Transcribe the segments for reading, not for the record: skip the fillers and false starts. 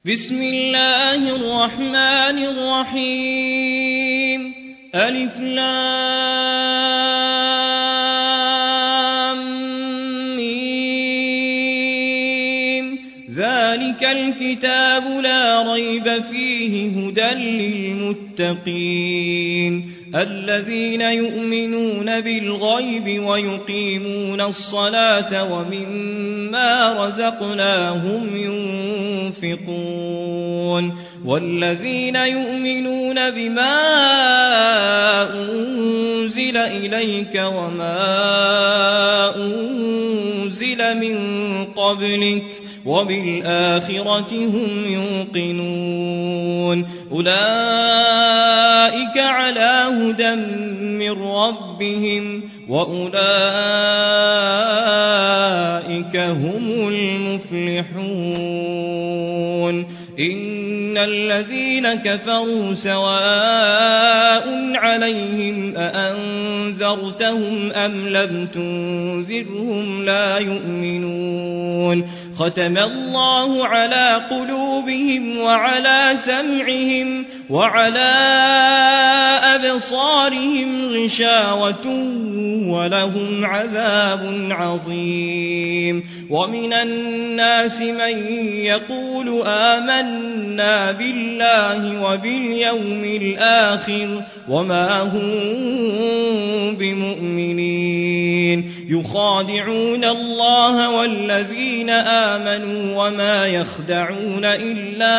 بسم الله الرحمن الرحيم ألف لام ميم ذلك الكتاب لا ريب فيه هدى للمتقين الذين يؤمنون بالغيب ويقيمون الصلاة ومما رزقناهم ينفقون والذين يؤمنون بما أنزل إليك وما أنزل من قبلك وبالآخرة هم يوقنون أولئك على هدى من ربهم وأولئك هم المفلحون إن الذين كفروا سواء عليهم أأنذرتهم أم لم تنذرهم لا يؤمنون ختم الله على قلوبهم وعلى سمعهم وعلى أبصارهم غشاوة ولهم عذاب عظيم ومن الناس من يقول آمنا بالله وباليوم الآخر وما هم بمؤمنين يخادعون الله والذين آمنوا وما يخدعون إلا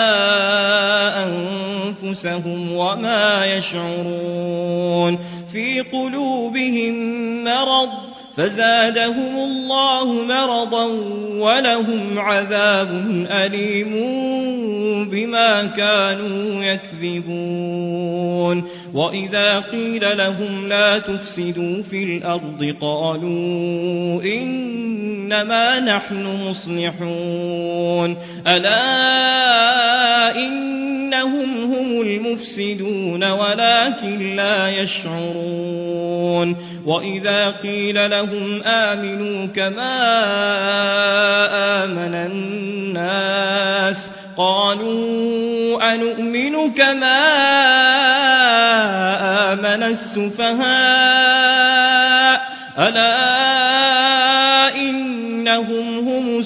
أنفسهم وما يشعرون في قلوبهم مرض فزادهم الله مرضا ولهم عذاب أليم بما كانوا يكذبون وإذا قيل لهم لا تفسدوا في الأرض قالوا إنما نحن مصلحون ألا إنهم هم المفسدون ولكن لا يشعرون وإذا قيل لهم آمنوا كما آمن الناس قالوا أنؤمن كما آمن السفهاء ألا إنهم هم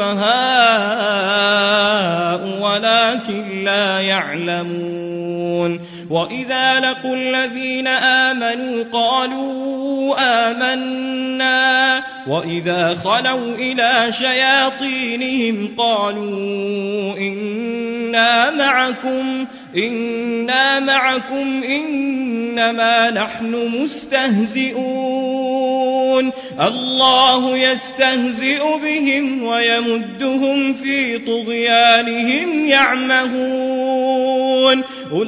السفهاء ولكن لا يعلمون وإذا لقوا الذين آمنوا قالوا آمنا وإذا خلوا إلى شياطينهم قالوا إنا معكم إنما نحن مستهزئون الله يستهزئ بهم ويمدهم في طغيانهم يعمهون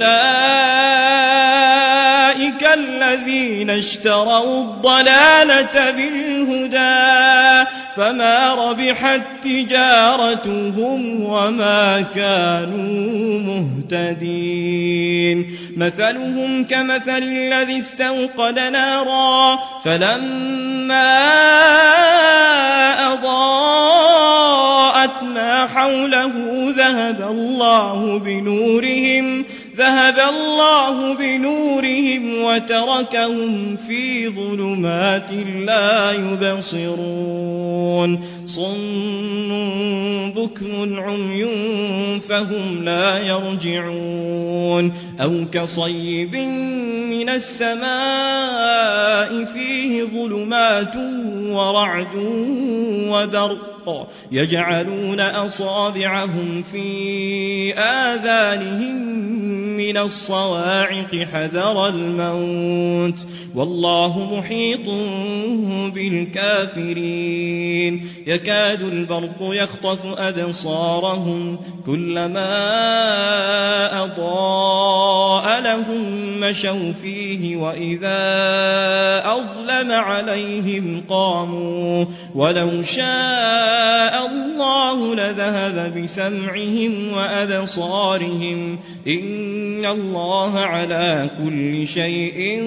أولئك الذين اشتروا الضلالة بالهدى فما ربحت تجارتهم وما كانوا مهتدين مثلهم كمثل الذي استوقد نارا فلما أضاءت ما حوله ذهب الله بنورهم وتركهم في ظلمات لا يبصرون صم بكم عمي فهم لا يرجعون أو كصيب من السماء فيه ظلمات ورعد وبرق يجعلون أصابعهم في آذانهم من الصواعق حذر الموت والله محيط بالكافرين يكاد البرق يخطف أبصارهم كلما أضاء لهم مشوا فيه وإذا أظلم عليهم قاموا ولو شاء الله لذهب بسمعهم وأبصارهم إن الله على كل شيء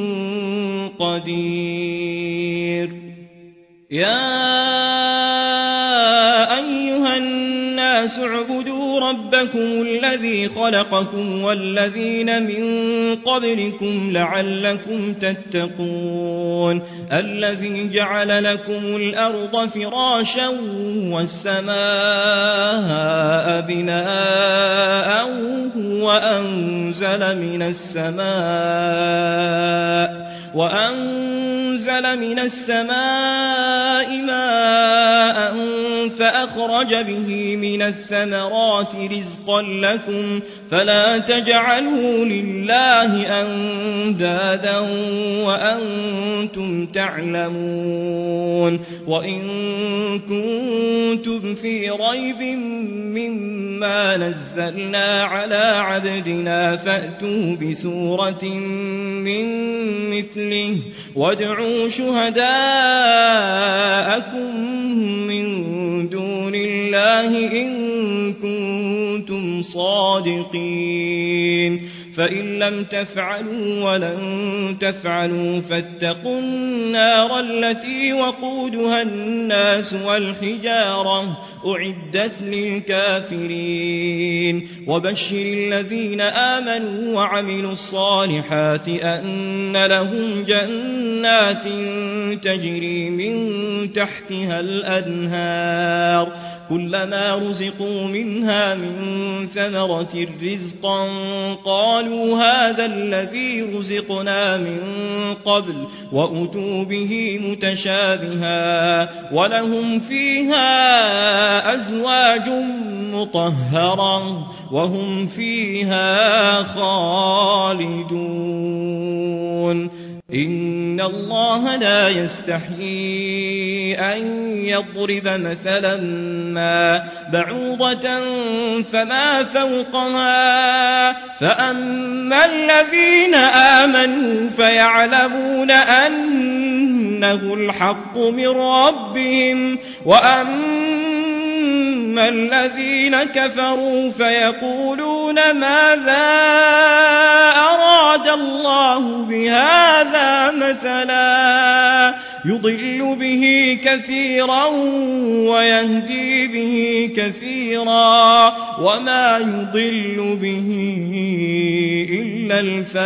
قدير يا أيها الناس اعبدوا واعبدوا ربكم الذي خلقكم والذين من قبلكم لعلكم تتقون الذي جعل لكم الأرض فراشا والسماء بناء وأنزل من السماء ماء فأخرج به من الثمرات رزقا لكم فلا تجعلوا لله أندادا وأنتم تعلمون وإن كنتم في ريب مما نزلنا على عبدنا فأتوا بسورة من مثله وادعوا شهداءكم من دون الله إن كنتم صادقين فإن لم تفعلوا ولن تفعلوا فاتقوا النار التي وقودها الناس والحجارة أعدت للكافرين وبشر الذين آمنوا وعملوا الصالحات أن لهم جنات تجري من تحتها الأنهار كلما رزقوا منها من ثمرة رزقا قالوا هذا الذي رزقنا من قبل وأتوا به متشابها ولهم فيها أزواج مطهرة وهم فيها خالدون إن الله لا يستحيي أن يضرب مثلا ما بعوضة فما فوقها فأما الذين آمنوا فيعلمون أنه الحق من ربهم وأما الذين كفروا فيقولون ماذا أراد الله بهذا مثلا يضل به كثيرا ويهدي به كثيرا وما يضل به إلا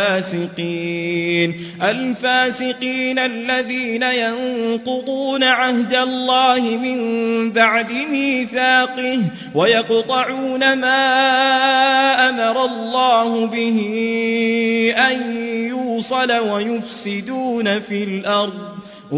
الفاسقين الذين ينقضون عهد الله من بعد ميثاقه ويقطعون ما أمر الله به أن يوصل ويفسدون في الأرض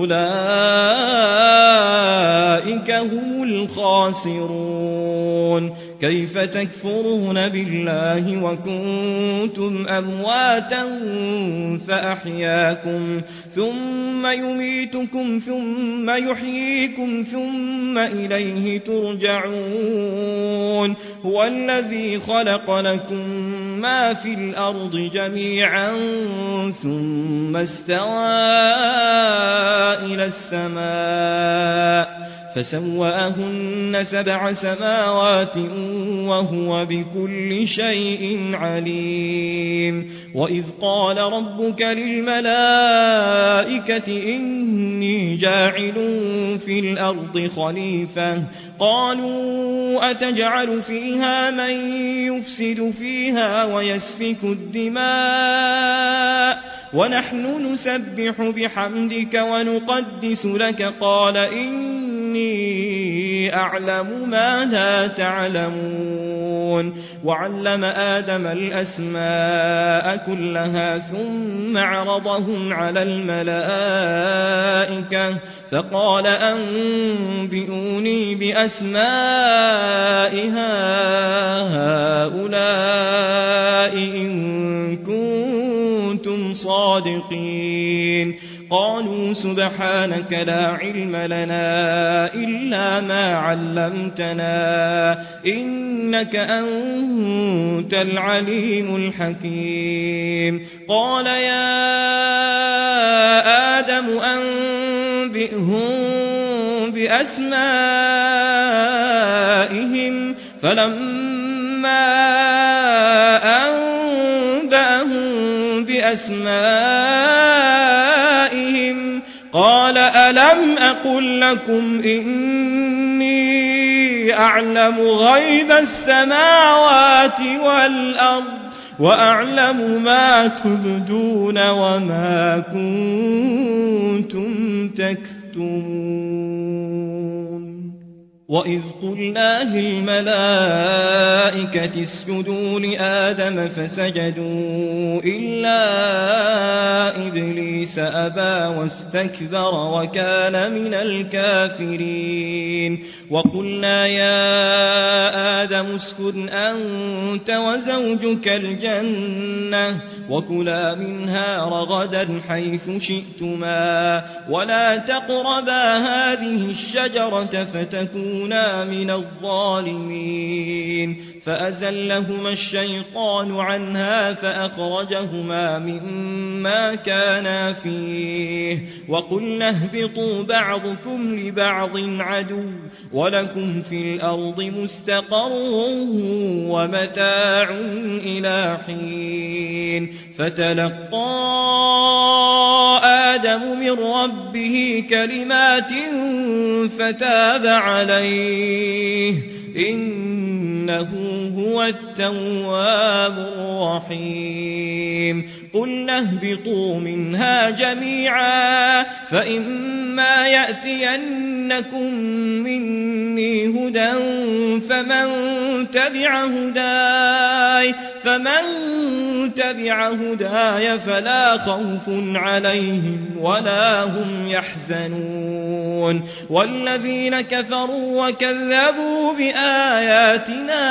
أولئك هم الخاسرون كيف تكفرون بالله وكنتم أمواتا فأحياكم ثم يميتكم ثم يحييكم ثم إليه ترجعون هو الذي خلق لكم ما في الأرض جميعا ثم استوى إلى السماء فسواهن 7 سماوات وهو بكل شيء عليم وإذ قال ربك للملائكة إني جاعل في الأرض خليفة قالوا أتجعل فيها من يفسد فيها ويسفك الدماء ونحن نسبح بحمدك ونقدس لك قال إني أعلم ما لا تعلمون وعلم آدم الأسماء كلها ثم عرضهم على الملائكة فقال أنبئوني بأسماء هؤلاء إن كنتم صادقين قالوا سبحانك لا علم لنا إلا ما علمتنا إنك أنت العليم الحكيم قال يا آدم أنبئهم بأسمائهم فلما أنبأهم بأسمائهم قال ألم أقل لكم إني أعلم غيب السماوات والأرض وأعلم ما تبدون وما كنتم تكتمون وإذ قلنا للملائكة اسجدوا لآدم فسجدوا إلا إبليس أبى واستكبر وكان من الكافرين وقلنا يا آدم اسكن أنت وزوجك الجنة وكلا منها رغدا حيث شئتما ولا تقربا هذه الشجرة فتكونا من الظالمين فأزلهما الشيطان عنها فأخرجهما مما كانا فيه وقلنا اهبطوا بعضكم لبعض عدو ولكم في الأرض مستقر ومتاع إلى حين فتلقى آدم من ربه كلمات فتاب عليه إنه هو التواب الرحيم قلنا اهبطوا منها جميعا فإما يأتينكم مني هدى فمن تبع هداي فلا خوف عليهم ولا هم يحزنون والذين كفروا وكذبوا بآياتنا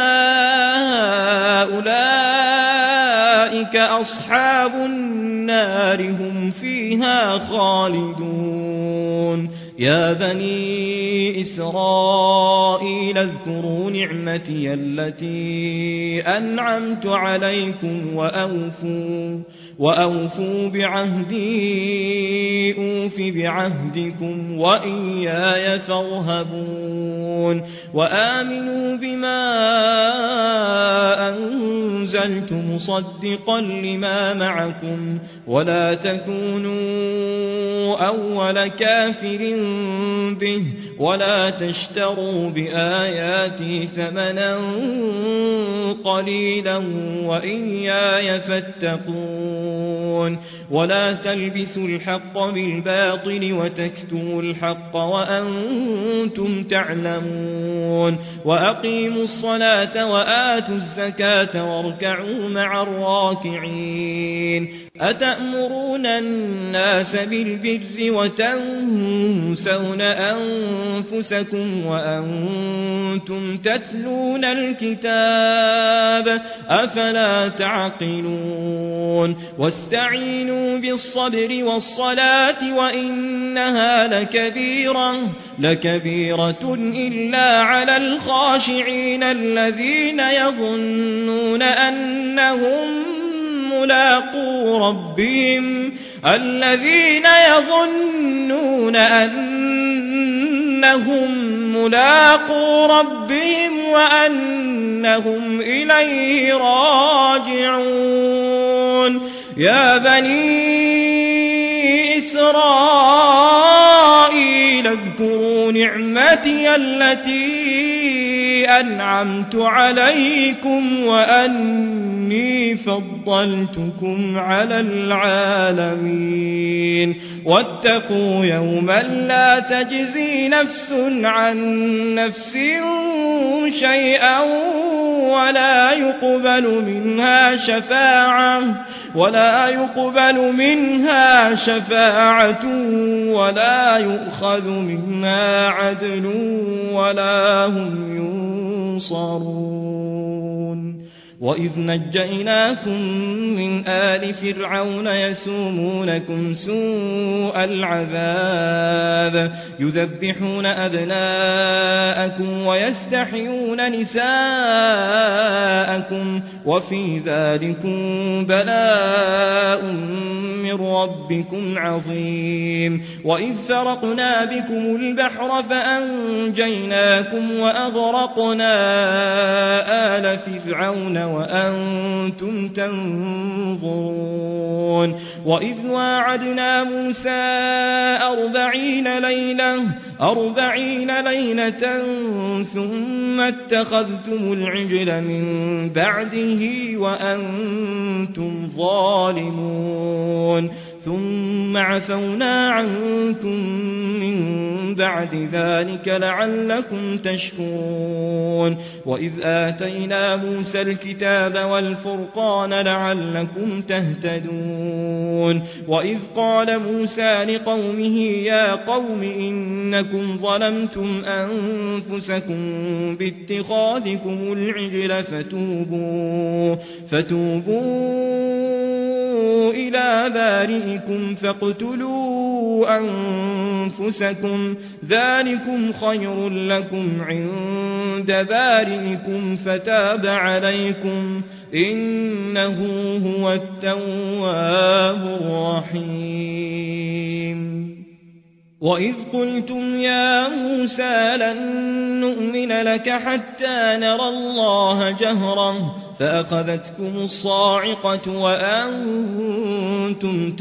أولئك أصحاب النار هم فيها خالدون يا بني إسرائيل اذكروا نعمتي التي أنعمت عليكم وأوفوا بعهدي أوف بعهدكم وإياي فارهبون وآمنوا بما أنزلت مصدقا لما معكم ولا تكونوا أول كافر به ولا تشتروا بآياتي ثمنا قليلا وإياي فاتقون ولا تلبسوا الحق بالباطل وتكتموا الحق وأنتم تعلمون وأقيموا الصلاة وآتوا الزكاة واركعوا مع الراكعين أتأمرون الناس بالبر وتنسون أنفسكم وأنتم تتلون الكتاب أفلا تعقلون واستعينوا بالصبر والصلاة وإنها لكبيرة إلا على الخاشعين الذين يظنون أنهم ملاقو ربهم وأنهم إليه راجعون يا بني إسرائيل اذكروا نعمتي التي أنعمت عليكم وأني فضلتكم على العالمين واتقوا يوما لا تجزي نفس عن نفس شيئا ولا يقبل منها شفاعة ولا يؤخذ منها عدل ولا هم ينصرون وإذ نجيناكم من آل فرعون يسومونكم سوء العذاب يذبحون أبناءكم ويستحيون نساءكم وفي ذلكم بلاء من ربكم عظيم وإذ فرقنا بكم البحر فأنجيناكم وأغرقنا آل فرعون وأنتم تنظرون وإذ واعدنا موسى 40 ليلة 40 ليلة ثم اتخذتم العجل من بعده وأنتم ظالمون ثم عفونا عنكم من بعد ذلك لعلكم تشكرون وإذ آتينا موسى الكتاب والفرقان لعلكم تهتدون وإذ قال موسى لقومه يا قوم إنكم ظلمتم أنفسكم باتخاذكم العجل فتوبوا إلى بارئكم فاقتلوا أنفسكم ذلكم خير لكم عند بارئكم فتاب عليكم إنه هو التواب الرحيم وإذ قلتم يا موسى لن نؤمن لك حتى نرى الله جهرا فأخذتكم الصاعقة وأنتم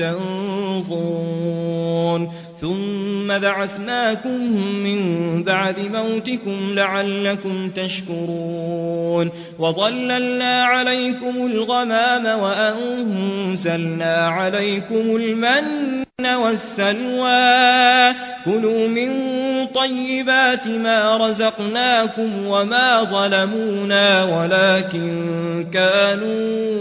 تنظرون ثم بعثناكم من بعد موتكم لعلكم تشكرون وظللنا عليكم الغمام وأنزلنا عليكم المن والسلوى كلوا من طيبات ما رزقناكم وما ظلمونا ولكن كانوا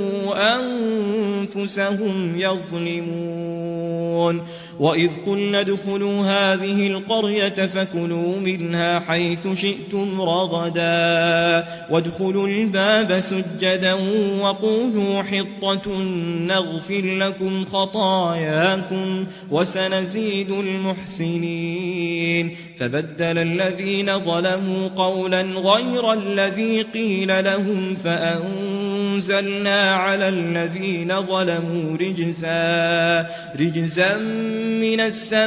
أنفسهم يظلمون وإذ قلنا ادخلوا هذه القرية فكلوا منها حيث شئتم رغدا وادخلوا الباب سجدا وقولوا حطة نغفر لكم خطاياكم وسنزيد المحسنين فبدل الذين ظلموا قولا غير الذي قيل لهم فأنزلنا على الذين ظلموا رجزا من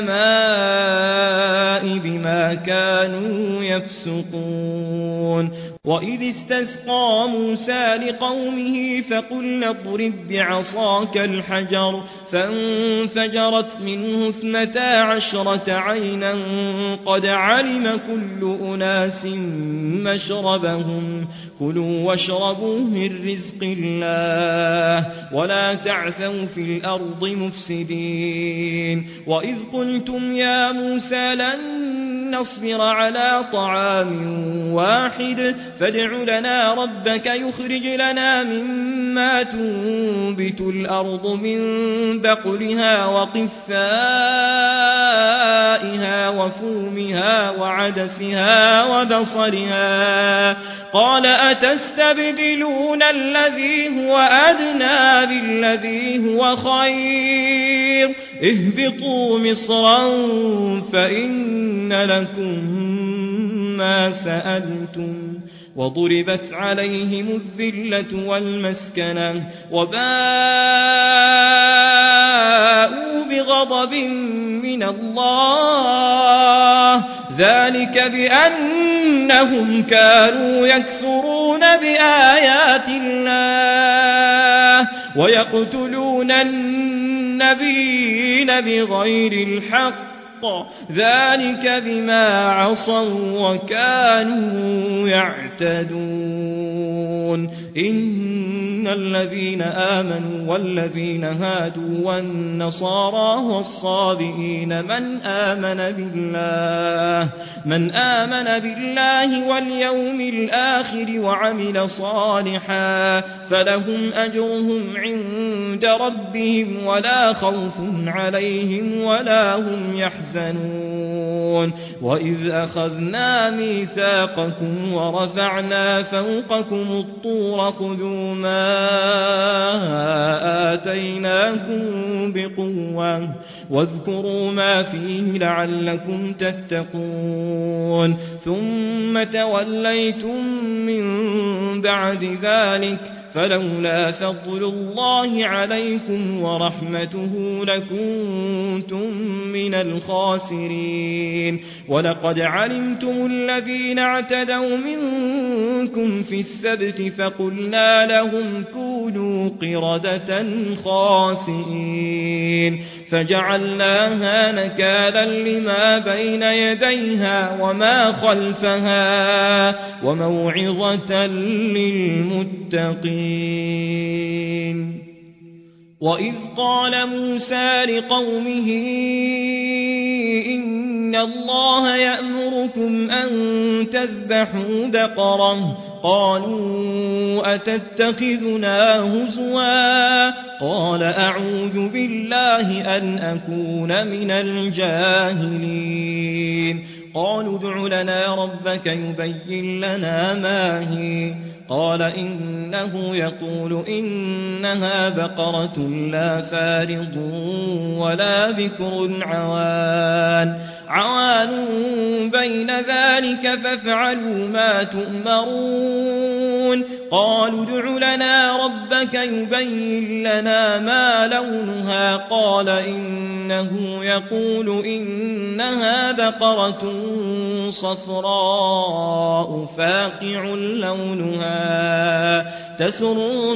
السماء بما كانوا يفسقون وإذ استسقى موسى لقومه فقلنا اضرب بعصاك الحجر فانفجرت منه 12 عينا قد علم كل أناس مشربهم كلوا واشربوا من رزق الله ولا تعثوا في الأرض مفسدين وإذ قلتم يا موسى لن نصبر على طعام واحد فادع لنا ربك يخرج لنا مما تنبت الأرض من بقلها وقثائها وفومها وعدسها وبصلها قال أتستبدلون الذي هو أدنى بالذي هو خير اهبطوا مصرا فإن لكم ما سألتم وضربت عليهم الذلة والمسكنة وباءوا بغضب من الله ذلك بأنهم كانوا يكفرون بآيات الله ويقتلون النبيين بغير الحق ذلك بما عصوا وكانوا يعتدون إن الذين آمنوا والذين هادوا والنصارى والصابئين من آمن بالله واليوم الآخر وعمل صالحا فلهم أجرهم عند ربهم ولا خوف عليهم ولا هم يحزنون وإذ أخذنا ميثاقكم ورفعنا فوقكم الطور خذوا ما آتيناكم بقوة واذكروا ما فيه لعلكم تتقون ثم توليتم من بعد ذلك فلولا فضل الله عليكم ورحمته لكنتم من الخاسرين ولقد علمتم الذين اعتدوا منكم في السبت فقلنا لهم كونوا قردة خاسئين فجعلناها نكالا لما بين يديها وما خلفها وموعظة للمتقين وإذ قال موسى لقومه إن الله يأمركم أن تذبحوا بقرة قالوا أتتخذنا هزوا قال أعوذ بالله أن أكون من الجاهلين قالوا ادع لنا ربك يبين لنا ما هي قال إنه يقول إنها بقرة لا فارض ولا بكر عوان بين ذلك فافعلوا ما تؤمرون قالوا ادع لنا ربك يبين لنا ما لونها قال إنه يقول إنها بقرة صفراء فاقع لونها تسر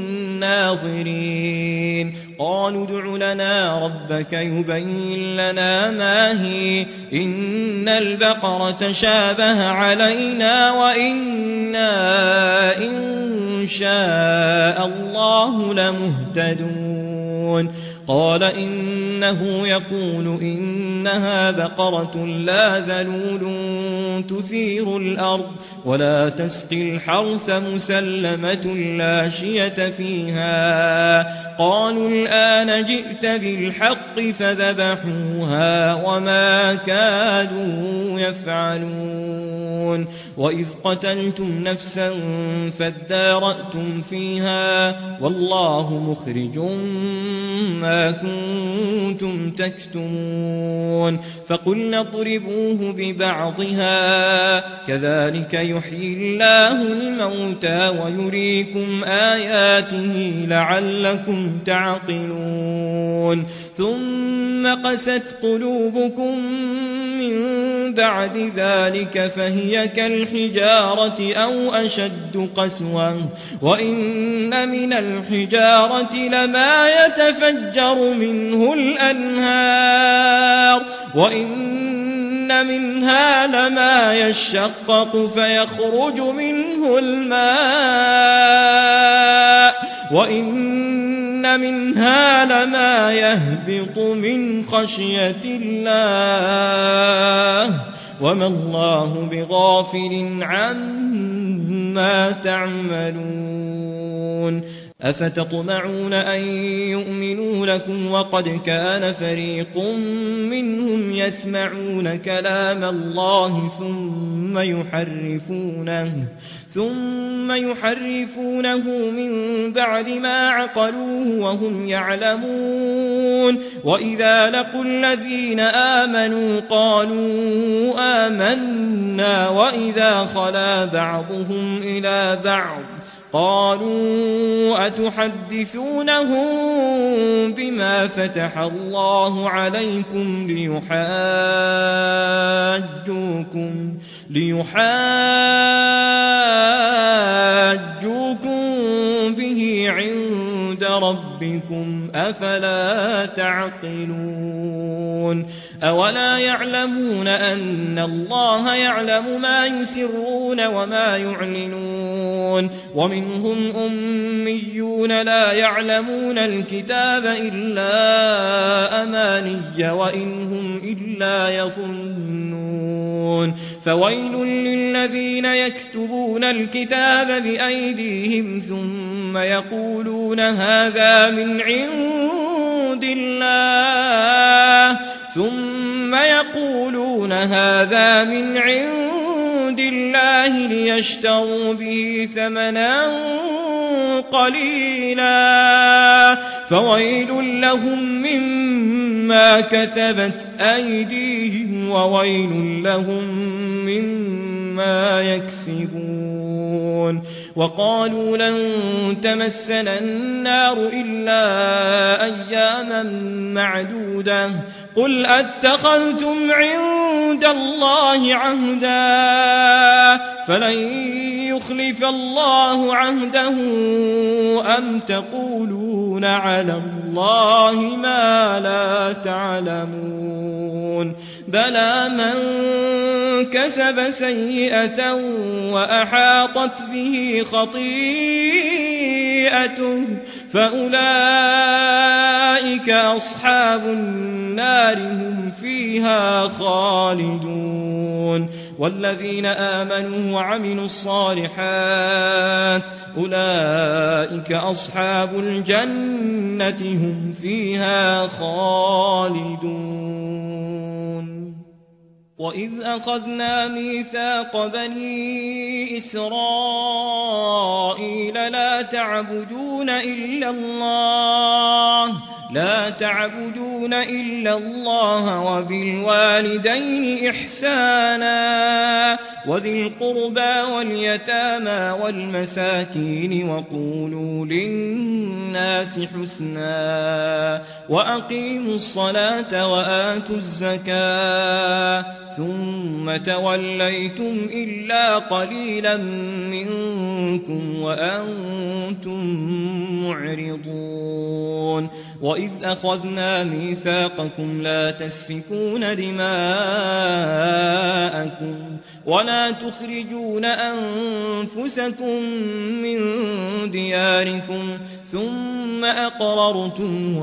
الناظرين قالوا ادع لنا ربك يبين لنا ما هي إن البقرة شابه علينا وإنا إن شاء الله لمهتدون قال إنه يقول إنها بقرة لا ذلول تثير الأرض ولا تسقي الحرث مسلمة لا شية فيها قالوا الآن جئت بالحق فذبحوها وما كادوا يفعلون وإذ قتلتم نفسا فادارأتم فيها والله مخرج ما كنتم تكتمون فقلنا اضربوه ببعضها كذلك يحيي الله الموتى ويريكم آياته لعلكم تعقلون ثم قست قلوبكم من بعد ذلك فهي كالحجارة أو أشد قسوة وإن من الحجارة لما يتفجر منه الأنهار وإن منها لما يشقق فيخرج منه الماء وإن منها لما يهبط من خشية الله وما الله بغافل عما تعملون أفتطمعون أن يؤمنوا لكم وقد كان فريق منهم يسمعون كلام الله ثم يحرفونه من بعد ما عقلوه وهم يعلمون وإذا لقوا الذين آمنوا قالوا آمنا وإذا خلا بعضهم إلى بعض قالوا أتحدثونهم بما فتح الله عليكم ليحاجوكم به عند ربكم أفلا تعقلون أولا يعلمون أن الله يعلم ما يسرون وما يعلنون ومنهم أميون لا يعلمون الكتاب إلا أماني وإنهم إلا يظنون فويل للذين يكتبون الكتاب بأيديهم ثم يقولون هذا من عند الله ليشتروا به ثمنا قليلا فويل لهم مما كتبت أيديهم وويل لهم مما يكسبون وقالوا لن تمسنا النار إلا أياما معدودة قل أتخذتم عند الله عهدا فلن يخلف الله عهده أم تقولون على الله ما لا تعلمون بلى من كسب سيئة وأحاطت به خطيئته فأولئك أصحاب النار هم فيها خالدون والذين آمنوا وعملوا الصالحات أولئك أصحاب الجنة هم فيها خالدون وإذ أخذنا ميثاق بني إسرائيل لا تعبدون إلا الله وبالوالدين إحسانا وذي القربى واليتامى والمساكين وقولوا للناس حسنا وأقيموا الصلاة وآتوا الزكاة ثم توليتم إلا قليلا منكم وأنتم معرضون وإذ أخذنا ميثاقكم لا تسفكون دماءكم ولا تخرجون أنفسكم من دياركم ثم أقررتم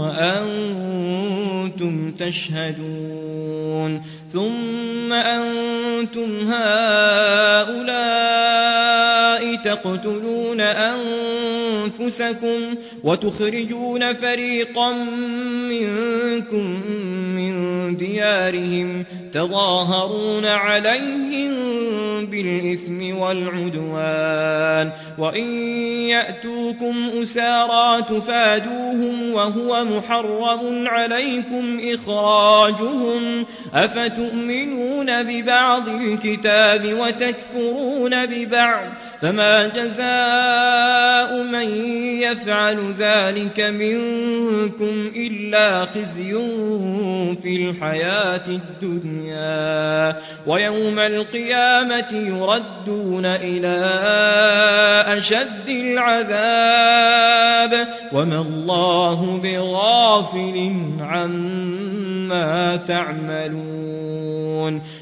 وأنتم تشهدون ثم أنتم هؤلاء تقتلون أنفسكم وتخرجون فريقا منكم من ديارهم تظاهرون عليهم بالإثم والعدوان وإن يأتوكم أسارى تفادوهم وهو محرم عليكم إخراجهم أفتؤمنون ببعض الكتاب وتكفرون ببعض فما جزاء من يفعل ذلك منكم إلا خزي في الحياة الدنيا ويوم القيامة يردون إلى أشد العذاب وما الله بغافل عما تعملون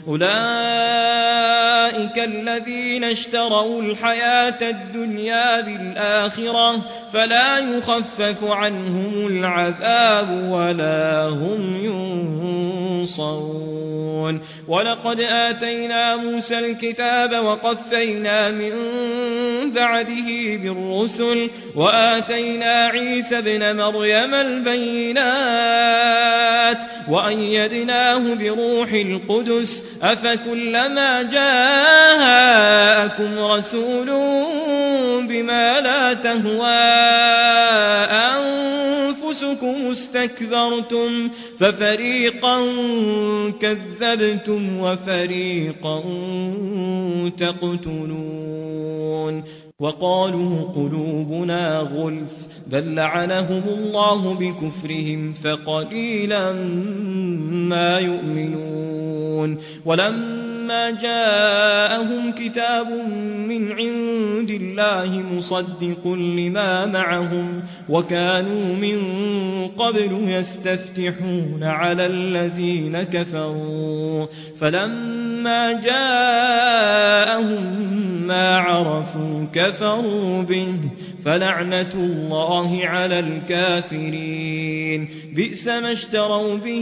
أولئك الذين اشتروا الحياة الدنيا بالآخرة فلا يخفف عنهم العذاب ولا هم ينصرون ولقد آتينا موسى الكتاب وقفينا من بعده بالرسل وآتينا عيسى ابن مريم البينات وأيدناه بروح القدس أفكلما جاءكم رسول بما لا تهوى أنفسكم استكبرتم ففريقا كذبتم وفريقا تقتلون وقالوا قلوبنا غلف بل لعنهم الله بكفرهم فقليلا ما يؤمنون ولما جاءهم كتاب من عند الله مصدق لما معهم وكانوا من قبل يستفتحون على الذين كفروا فلما جاءهم ما عرفوا كفروا به فلعنة الله على الكافرين بئس ما اشتروا به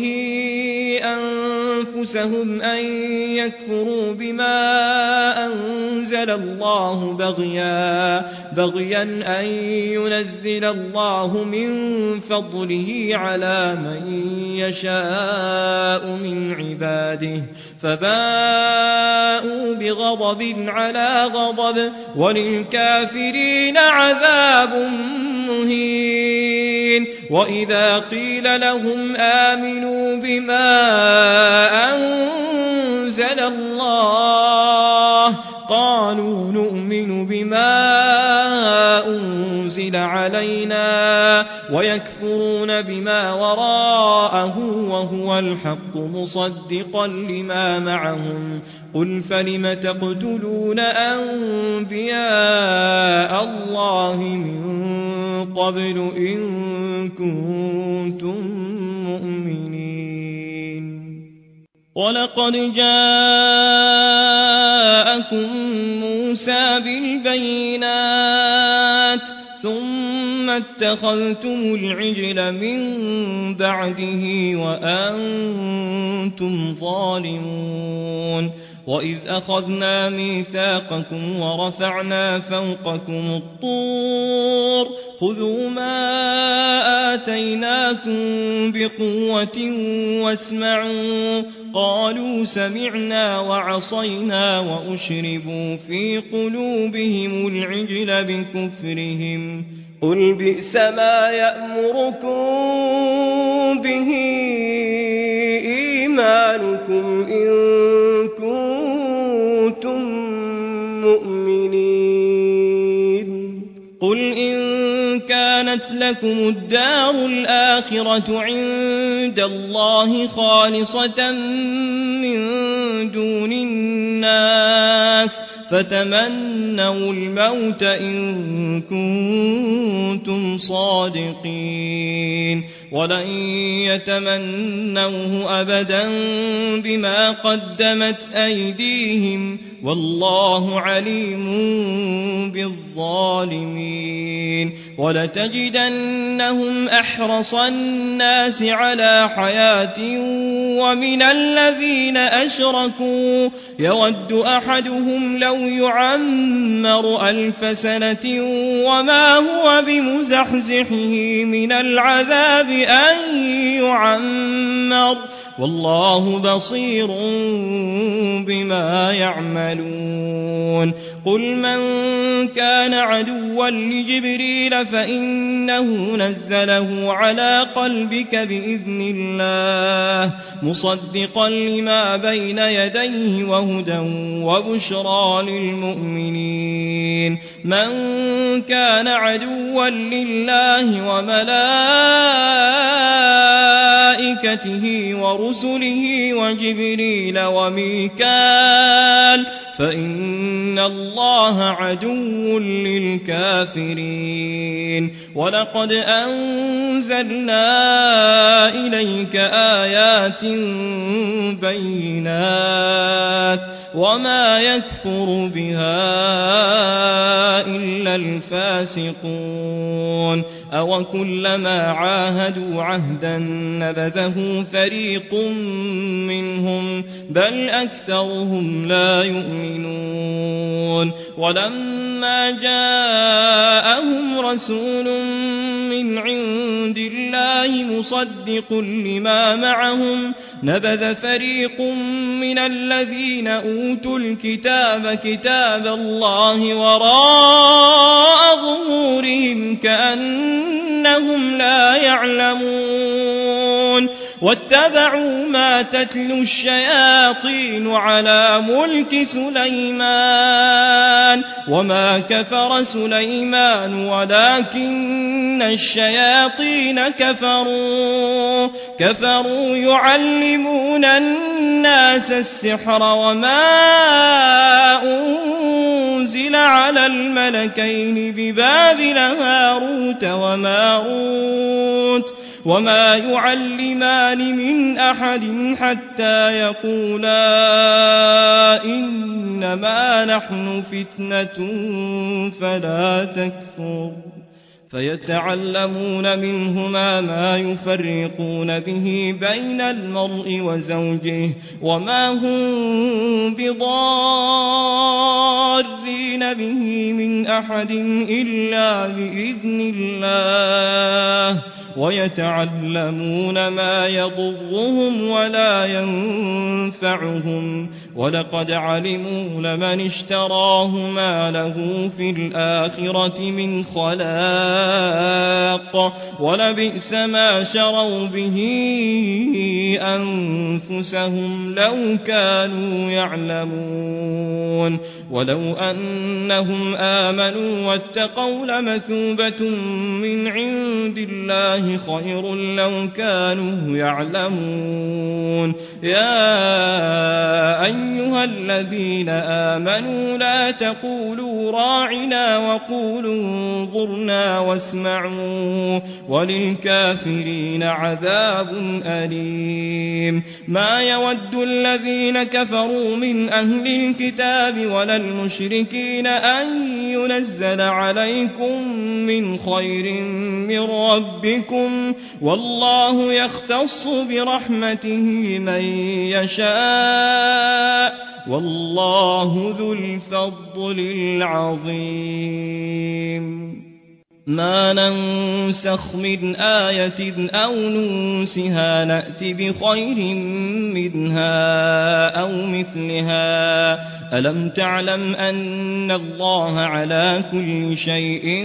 أنفسهم أن يكفروا بما أنزل الله بغيا أن ينزل الله من فضله على من يشاء من عباده فباءوا بغضب على غضب وللكافرين عذاب مهين وإذا قيل لهم آمنوا بما أنزل الله قالوا نؤمن بما أنزل علينا ويكفرون بما وراءه وهو الحق مصدقا لما معهم قل فلم تقتلون أنبياء الله من قبل إن كنتم مؤمنين ولقد جاءكم موسى بالبينات ثم اتخذتم العجل من بعده وأنتم ظالمون وإذ أخذنا ميثاقكم ورفعنا فوقكم الطور خذوا ما آتيناكم بقوة واسمعوا قالوا سمعنا وعصينا وأشربوا في قلوبهم العجل بكفرهم قل بئس ما يأمركم به إيمانكم إن كنتم مؤمنين قل إن كانت لكم الدار الآخرة عند الله خالصة من دون الناس فتمنوا الموت إن كنتم صادقين ولن يتمنوه أبدا بما قدمت أيديهم والله عليم بالظالمين ولتجدنهم أحرص الناس على حياة ومن الذين أشركوا يود أحدهم لو يعمر 1000 سنة وما هو بمزحزحه من العذاب أن يعمر والله بصير بما يعملون قل من كان عدوا لجبريل فإنه نزله على قلبك بإذن الله مصدقا لما بين يديه وهدى وبشرى للمؤمنين من كان عدوا لله وملائكته ورسله وجبريل وميكال فإن الله عدو للكافرين ولقد أنزلنا إليك آيات بينات وما يكفر بها إلا الفاسقون أو كلما عاهدوا عهدا نبذه فريق منهم بل أكثرهم لا يؤمنون ولما جاءهم رسول من عند الله مصدق لما معهم نبذ فريق من الذين أوتوا الكتاب كتاب الله وراء ظهورهم كأنهم لا يعلمون واتبعوا ما تتلو الشياطين على ملك سليمان وما كفر سليمان ولكن الشياطين كفروا يعلمون الناس السحر وما أنزل على الملكين ببابل هاروت وماروت وما يعلمان من أحد حتى يقولا إنما نحن فتنة فلا تكفر فيتعلمون منهما ما يفرقون به بين المرء وزوجه وما هم بضارين به من أحد إلا بإذن الله ويتعلمون ما يضرهم ولا ينفعهم ولقد علموا لمن اشتراه ما له في الآخرة من خلاق ولبئس ما شروا به أنفسهم لو كانوا يعلمون ولو أنهم آمنوا واتقوا لمثوبة من عند الله خير لو كانوا يعلمون يا أيها الذين آمنوا لا تقولوا راعنا وقولوا انظرنا واسمعوا وللكافرين عذاب أليم ما يود الذين كفروا من أهل الكتاب ولا المشركين أن ينزل عليكم من خير من ربكم والله يختص برحمته من يشاء والله ذو الفضل العظيم ما ننسخ من آية أو ننسها نأت بخير منها أو مثلها ألم تعلم أن الله على كل شيء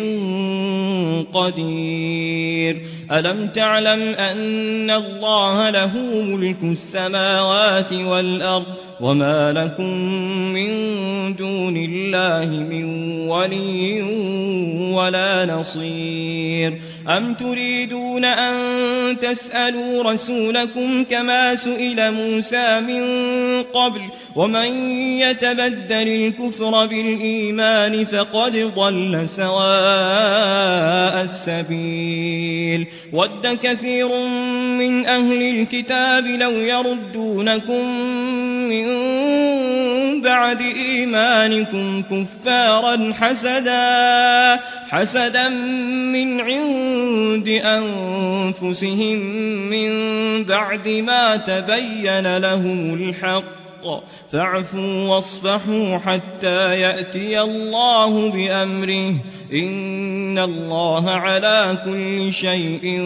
قدير ألم تعلم أن الله له ملك السماوات والأرض وما لكم من دون الله من ولي ولا نصير أم تريدون أن تسألوا رسولكم كما سئل موسى من قبل ومن يتبدل الكفر بالإيمان فقد ضل سواء السبيل ود كثير من أهل الكتاب لو يردونكم من بعد إيمانكم كفارا حسدا من عند أنفسهم من بعد ما تبين لهم الحق فاعفوا واصفحوا حتى يأتي الله بأمره إن الله على كل شيء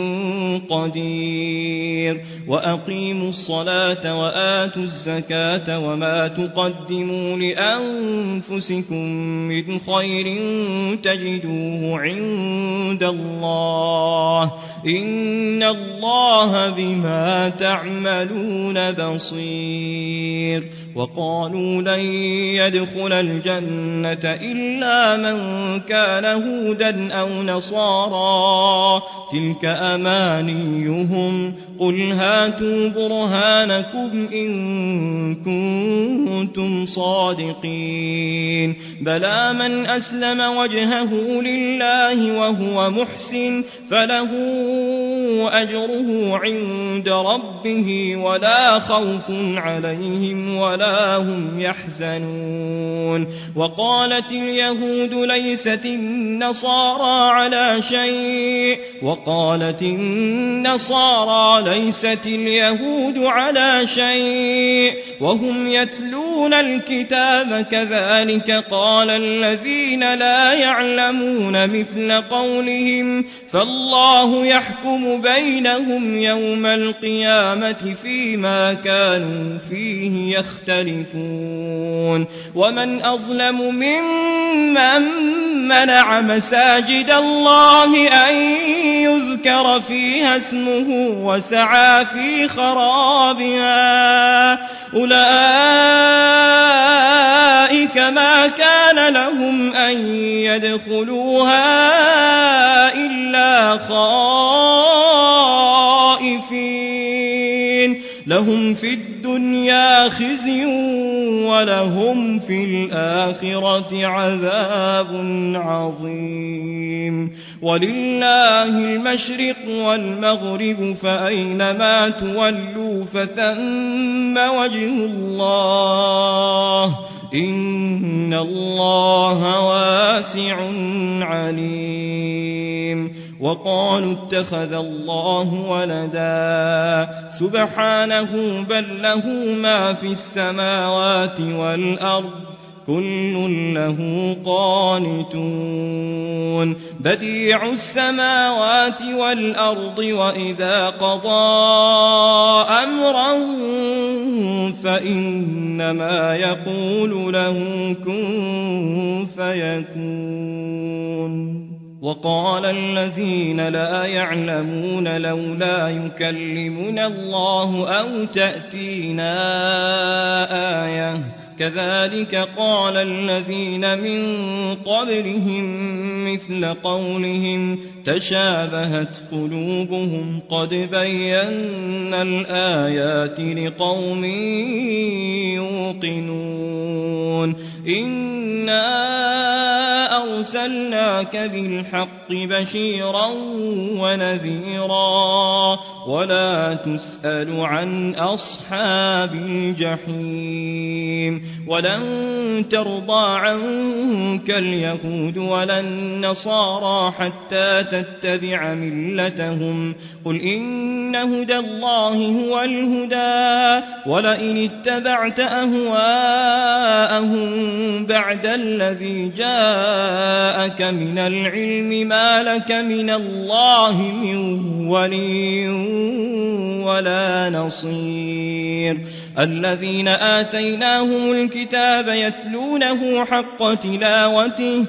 قدير وأقيموا الصلاة وآتوا الزكاة وما تقدموا لأنفسكم من خير تجدوه عند الله إن الله بما تعملون بصير وقالوا لن يدخل الجنة إلا من كان هودا أو نصارى تلك أمانيهم قل هاتوا برهانكم إن كنتم صادقين بلى من أسلم وجهه لله وهو محسن فله أجره عند ربه ولا خوف عليهم ولا هم يحزنون وقالت اليهود ليست النصارى على شيء وقالت النصارى ليست اليهود على شيء وهم يتلون الكتاب كذلك قال الذين لا يعلمون مثل قولهم فالله يحكم بينهم يوم القيامة فيما كانوا فيه يختلفون ومن أظلم ممن منع مساجد الله أن يذكر فيها اسمه وسعى في خرابها أولئك ما كان لهم أن يدخلوها إلا خائفين لهم في الدنيا خزي ولهم في الآخرة عذاب عظيم ولله المشرق والمغرب فأينما تولوا فثم وجه الله إن الله واسع عليم وقالوا اتخذ الله ولدا سبحانه بل له ما في السماوات والأرض كل له قانتون بديع السماوات والأرض وإذا قضى أمرا فإنما يقول له كن فيكون وقال الذين لا يعلمون لولا يكلمنا الله أو تأتينا آية كذلك قال الذين من قبلهم مثل قولهم تشابهت قلوبهم قد بينا الآيات لقوم يوقنون إنا أرسلناك بالحق بشيرا ونذيرا ولا تسأل عن أصحاب الجحيم ولن ترضى عنك اليهود ولا النصارى حتى تتبع ملتهم قل إن هدى الله هو الهدى ولئن اتبعت أهواءهم بعد الذي جاءك من العلم ما لك من الله من ولي ولا نصير الذين آتيناهم الكتاب يتلونه حق تلاوته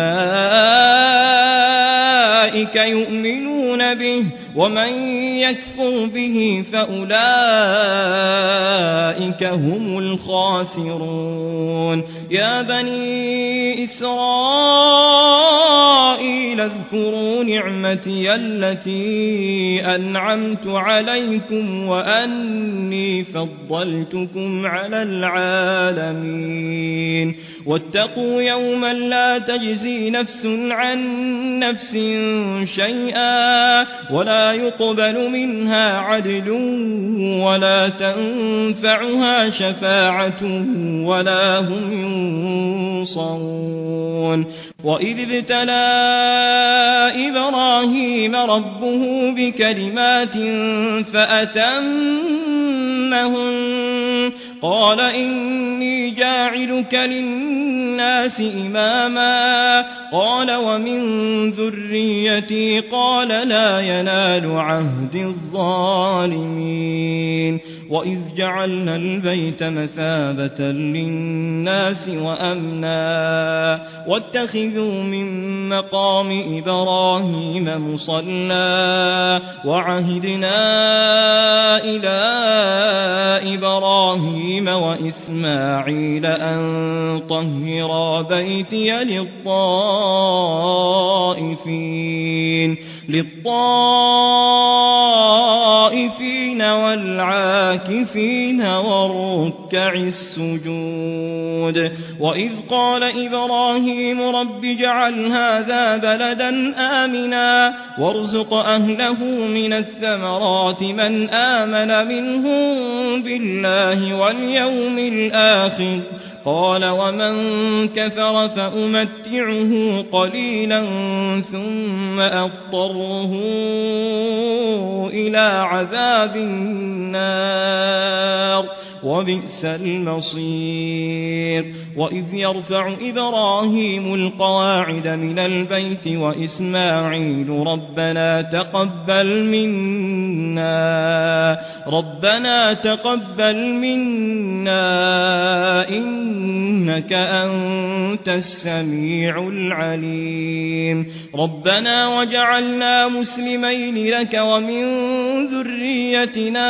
أولئك يؤمنون به ومن يكفر به فأولئك هم الخاسرون يا بني إسرائيل اذكروا نعمتي التي أنعمت عليكم وأني فضلتكم على العالمين واتقوا يوما لا تجزي نفس عن نفس شيئا ولا يقبل منها عدل ولا تنفعها شفاعة ولا هم ينصرون وإذ ابتلى إبراهيم ربه بكلمات فأتمهن قال إني جاعلك للناس إماما قال ومن ذريتي قال لا ينال عهد الظالمين وإذ جعلنا البيت مثابة للناس وأمنا واتخذوا من مقام إبراهيم مصلى وعهدنا إلى إبراهيم وإسماعيل أن طهرا بيتي للطائفين والعاكفين والركع السجود وإذ قال إبراهيم رب اجعل هذا بلدا آمنا وارزق أهله من الثمرات من آمن منهم بالله واليوم الآخر قال ومن كفر فأمتعه قليلا ثم أضطره إلى عذاب النار وبئس المصير وإذ يرفع إبراهيم القواعد من البيت وإسماعيل ربنا تقبل منا إنك أنت السميع العليم ربنا وجعلنا مسلمين لك ومن ذريتنا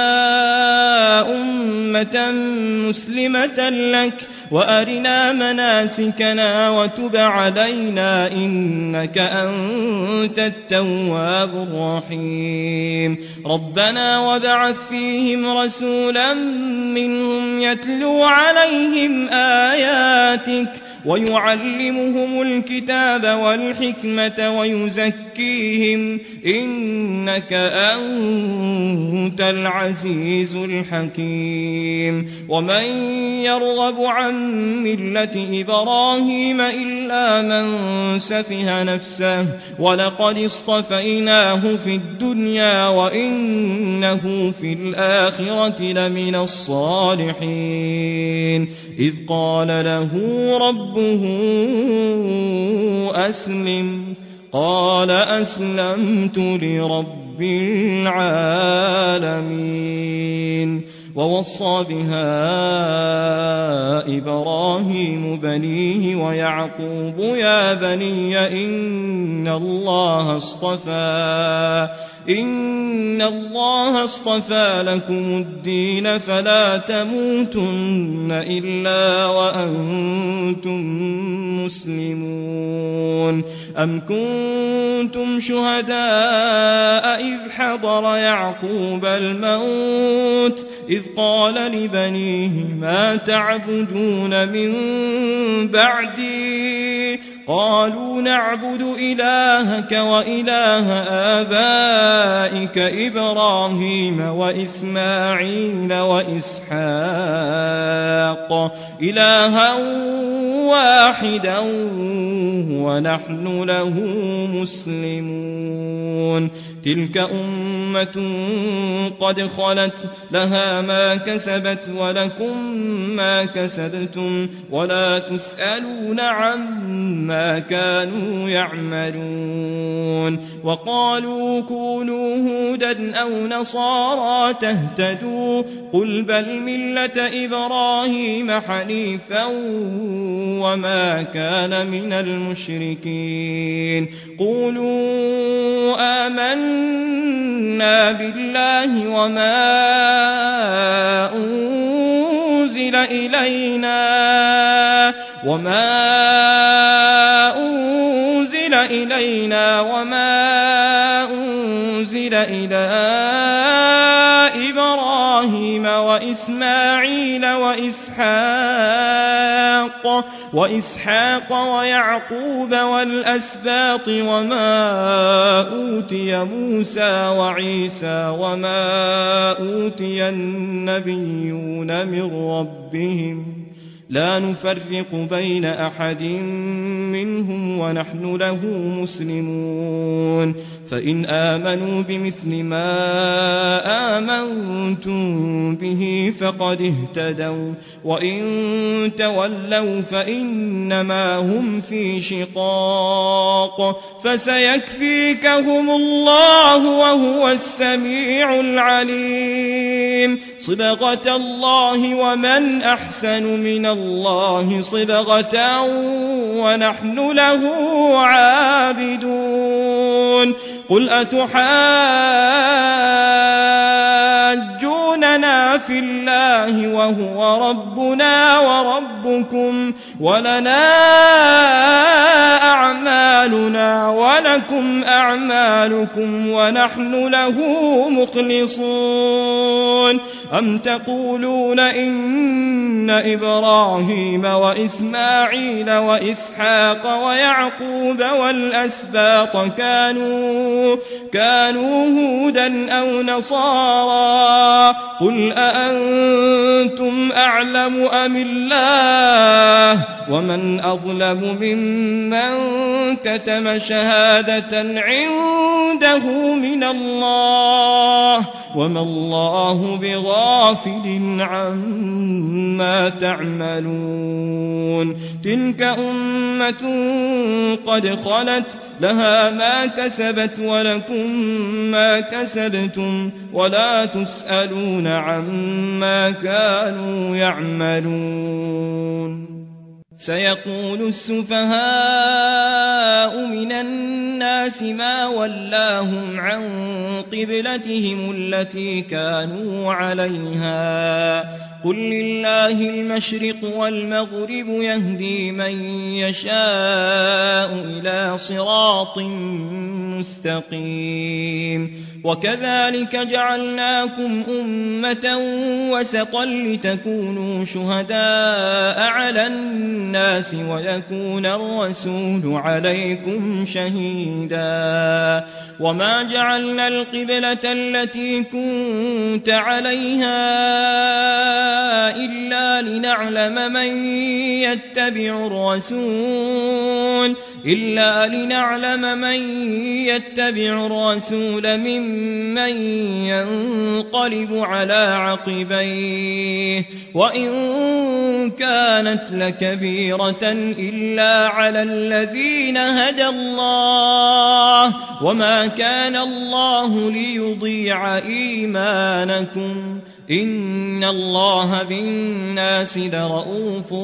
أمة مسلمة لك وأرنا مناسكنا وتب علينا إنك أنت التواب الرحيم ربنا وابعث فيهم رسولا منهم يتلو عليهم آياتك ويعلمهم الكتاب والحكمة ويزكيهم إنك أنت العزيز الحكيم ومن يرغب عن ملة إبراهيم إلا من سفه نفسه ولقد اصطفيناه في الدنيا وإنه في الآخرة لمن الصالحين إذ قال له ربه أسلم قال أسلمت لرب العالمين ووصى بها إبراهيم بنيه ويعقوب يا بني إن إن الله اصطفى لكم الدين فلا تموتن إلا وأنتم مسلمون أم كنتم شهداء إذ حضر يعقوب الموت إذ قال لبنيه ما تعبدون من بعدي قالوا نعبد إلهك وإله آبائك إبراهيم وإسماعيل وإسحاق إلها واحدا ونحن له مسلمون تلك أمة قد خلت لها ما كسبت ولكم ما كسبتم ولا تسألون عما كانوا يعملون وقالوا كونوا هودا أو نصارى تهتدوا قل بل ملة إبراهيم حنيفا وما كان من المشركين قولوا آمنا بالله وما أنزل إلينا وما أنزل إلى إبراهيم وإسماعيل وإسحاق ويعقوب والأسباط وما أوتي موسى وعيسى وما أوتي النبيون من ربهم لا نفرق بين أحد منهم ونحن له مسلمون فإن آمنوا بمثل ما آمنتم به فقد اهتدوا وإن تولوا فإنما هم في شقاق فسيكفيكهم الله وهو السميع العليم صبغة الله ومن أحسن من الله صبغة ونحن له عابدون قل أتحاجوننا في الله وهو ربنا وربكم ولنا أعمالنا ولكم أعمالكم ونحن له مخلصون أم تقولون إن إبراهيم وإسماعيل وإسحاق ويعقوب والأسباط كانوا هودا أو نصارى قل أأنتم أعلم أم الله ومن أظلم ممن كتم شهادة عنده من الله وما الله بغافل عما تعملون تلك أمة قد خلت لها ما كسبت ولكم ما كسبتم ولا تسألون عما كانوا يعملون سيقول السفهاء من الناس ما ولاهم عن قبلتهم التي كانوا عليها قل لله المشرق والمغرب يهدي من يشاء إلى صراط مستقيم وكذلك جعلناكم أمة وسطا لتكونوا شهداء على الناس ويكون الرسول عليكم شهيدا وما جعلنا القبلة التي كنت عليها إلا لنعلم من يتبع الرسول ممن ينقلب على عقبيه وإن كانت لكبيرة إلا على الذين هدى الله وما كان الله ليضيع إيمانكم إن الله بالناس لرؤوف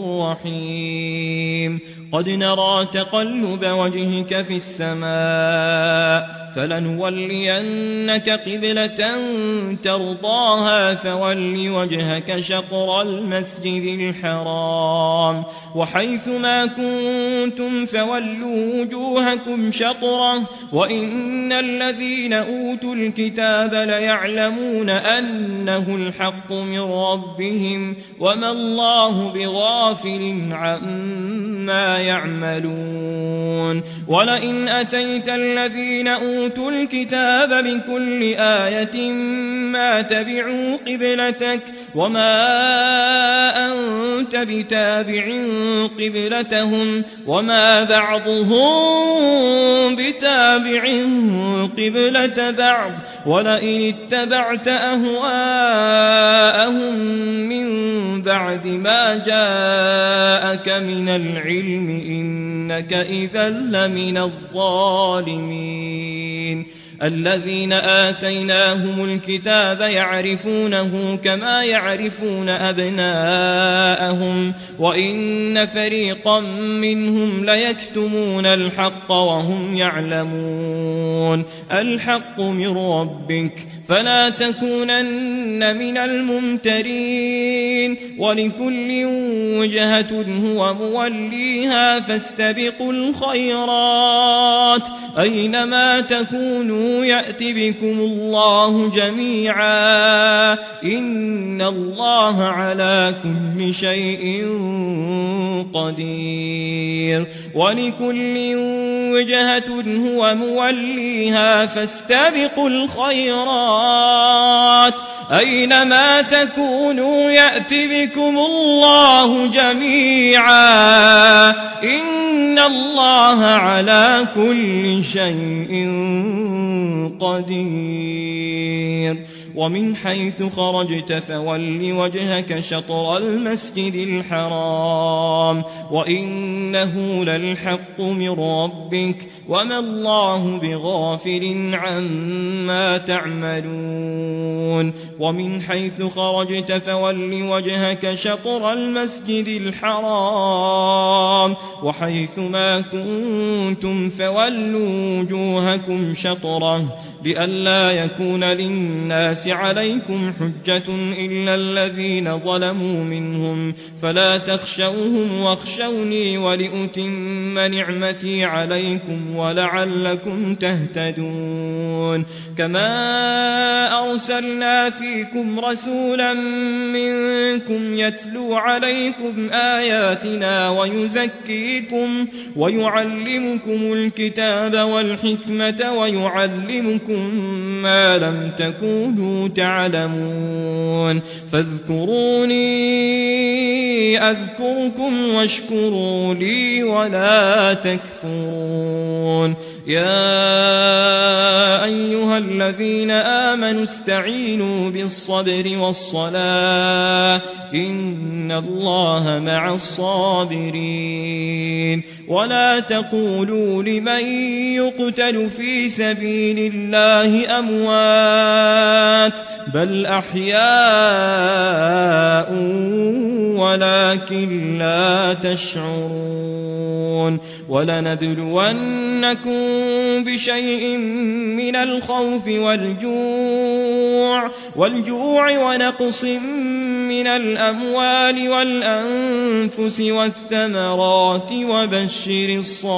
رحيم قد نرى تقلب وجهك في السماء فلنولينك قبلة ترضاها فول وجهك شطر المسجد الحرام وحيث ما كنتم فولوا وجوهكم شطره وإن الذين أوتوا الكتاب ليعلمون أنه الحق من ربهم وما الله بغافل عما يعملون ولئن أتيت الذين أوتوا الكتاب بكل آية ما تبعوا قبلتك وما أنت بتابع قبلتهم وما بعضهم بتابع قبلة بعض ولئن اتبعت أهواءهم من بعد ما جاءك من العلم إنك إذا لمن الظالمين الذين آتيناهم الكتاب يعرفونه كما يعرفون أبناءهم وإن فريقا منهم ليكتمون الحق وهم يعلمون الحق من ربك فلا تكونن من الممترين ولكل وجهة هو موليها فاستبقوا الخيرات أينما تكونوا يأت بكم الله جميعا إن الله على كل شيء قدير ولكل وجهة هو موليها فاستبقوا الخيرات أينما تكونوا يأت بكم الله جميعا إن الله على كل شيء قدير ومن حيث خرجت فول وجهك شطر المسجد الحرام وإنه للحق من ربك وما الله بغافل عما تعملون ومن حيث خرجت فول وجهك شطر المسجد الحرام وحيث ما كنتم فولوا وجوهكم شطره لئلا يكون للناس عليكم حجة إلا الذين ظلموا منهم فلا تخشوهم واخشوني ولأتم نعمتي عليكم ولعلكم تهتدون كما أرسلنا فيكم رسولا منكم يتلو عليكم آياتنا ويزكيكم ويعلمكم الكتاب والحكمة ويعلمكم ما لم تكونوا تعلمون فاذكروني أذكركم واشكروا لي ولا تكفرون يا أيها الذين آمنوا استعينوا بالصبر والصلاة إن الله مع الصابرين ولا تقولوا لمن يقتل في سبيل الله أموات بل أحياء ولكن لا تشعرون ولنبلونكم بشيء من الخوف والجوع ونقص من الأموال والأنفس والثمرات وبشر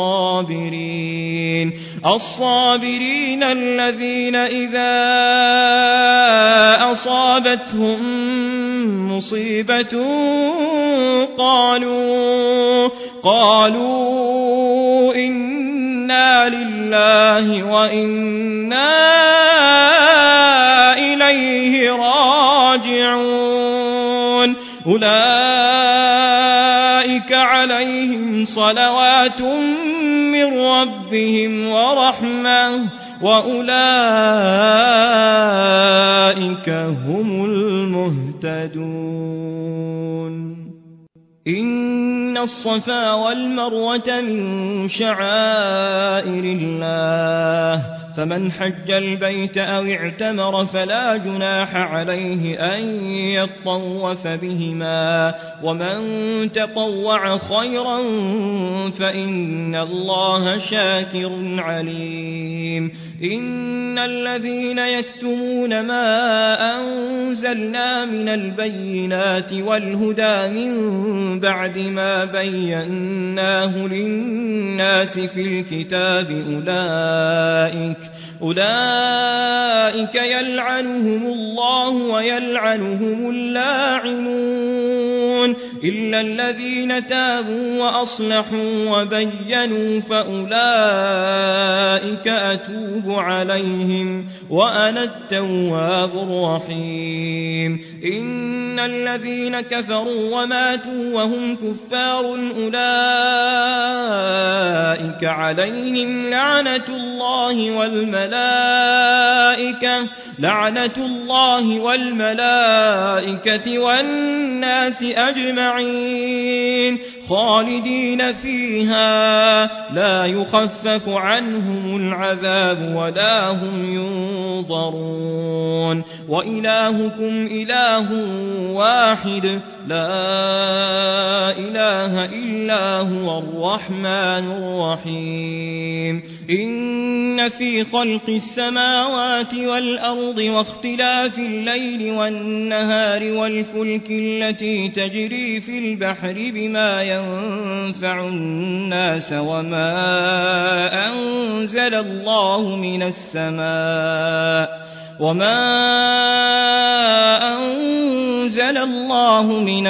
الصابرين الذين إذا أصابتهم مصيبة قالوا إنا لله وإنا إليه راجعون أولئك عليهم صلوات من ربهم ورحمة وأولئك هم المهتدون إن الصفا والمروة من شعائر الله فمن حج البيت أو اعتمر فلا جناح عليه أن يطوف بهما ومن تطوع خيرا فإن الله شاكر عليم الرجيم إن الذين يكتمون ما أنزلنا من البينات والهدى من بعد ما بيناه للناس في الكتاب أولئك يلعنهم الله ويلعنهم اللاعنون إلا الذين تابوا وأصلحوا وبينوا فأولئك أتوب عليهم وأنا التواب الرحيم إن الذين كفروا وماتوا وهم كفار أولئك عليهم لعنة الله والملائكة والناس أجمعين خالدين فيها لا يخفف عنهم العذاب ولا هم ينظرون وإلهكم إله واحد لا إله إلا هو الرحمن الرحيم إن في خلق السماوات والأرض واختلاف الليل والنهار والفلك التي تجري في البحر بما ينفع الناس وما أنزل الله من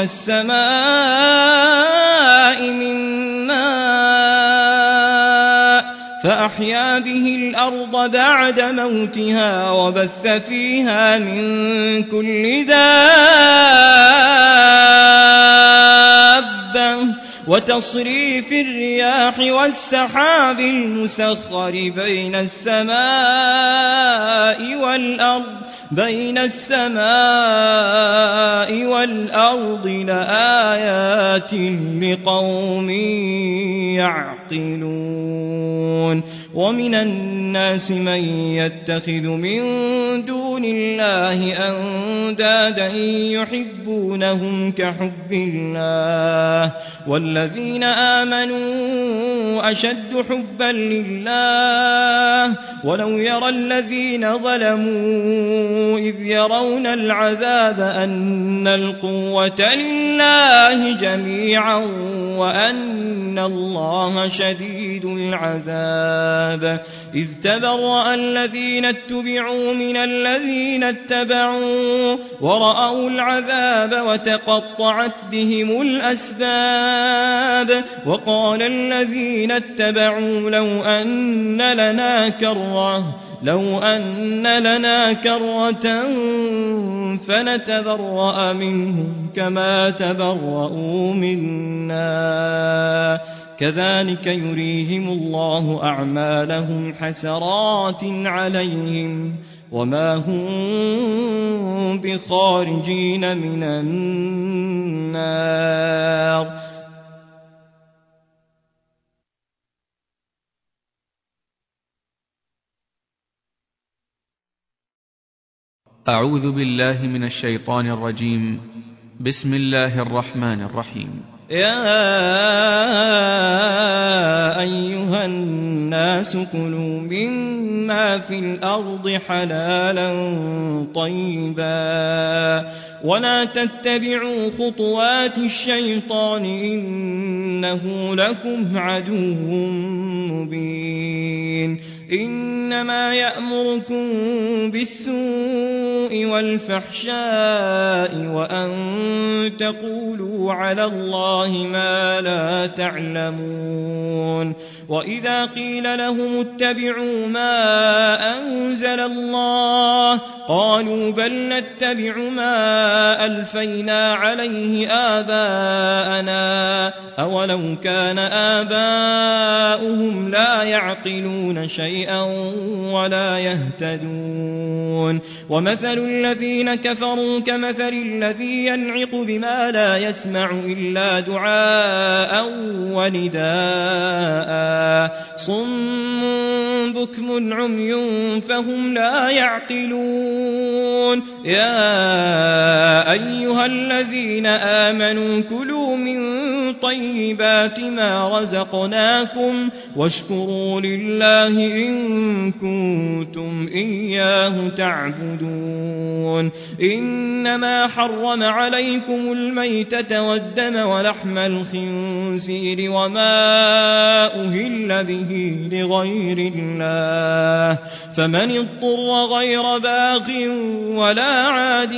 السماء من ماء فأحيا به الأرض بعد موتها وبث فيها من كل دابة وتصريف الرياح والسحاب المسخر بين السماء والأرض لآيات لقوم يعقلون ومن الناس من يتخذ من دون الله أندادا يحبونهم كحب الله والذين آمنوا أشد حبا لله ولو يرى الذين ظلموا إذ يرون العذاب أن القوة لله جميعا وأن الله شديد العذاب إذ تبرأ الذين اتبعوا من الذين اتبعوا ورأوا العذاب وتقطعت بهم الأسباب وقال الذين اتبعوا لو أن لنا كرة فنتبرأ منهم كما تبرؤوا منا كذلك يريهم الله أعمالهم حسرات عليهم وما هم بخارجين من النار أعوذ بالله من الشيطان الرجيم. بسم الله الرحمن الرحيم. يا أيها الناس كلوا مما في الأرض حلالا طيبا ولا تتبعوا خطوات الشيطان إنه لكم عدو مبين إنما يأمركم بالسوء والفحشاء وأن تقولوا على الله ما لا تعلمون وإذا قيل لهم اتبعوا ما أنزل الله قالوا بل نتبع ما ألفينا عليه آباءنا أولو كان آباؤهم لا يعقلون شيئا ولا يهتدون ومثل الذين كفروا كمثل الذي ينعق بما لا يسمع إلا دعاء ونداء صم بكم عمي فهم لا يعقلون يا أيها الذين آمنوا كلوا من طيبات ما رزقناكم واشكروا لله إن كنتم إياه تعبدون. إنما حرم عليكم الميتة والدم ولحم الخنزير وما أهل به لغير الله فمن اضطر غير باغ ولا عاد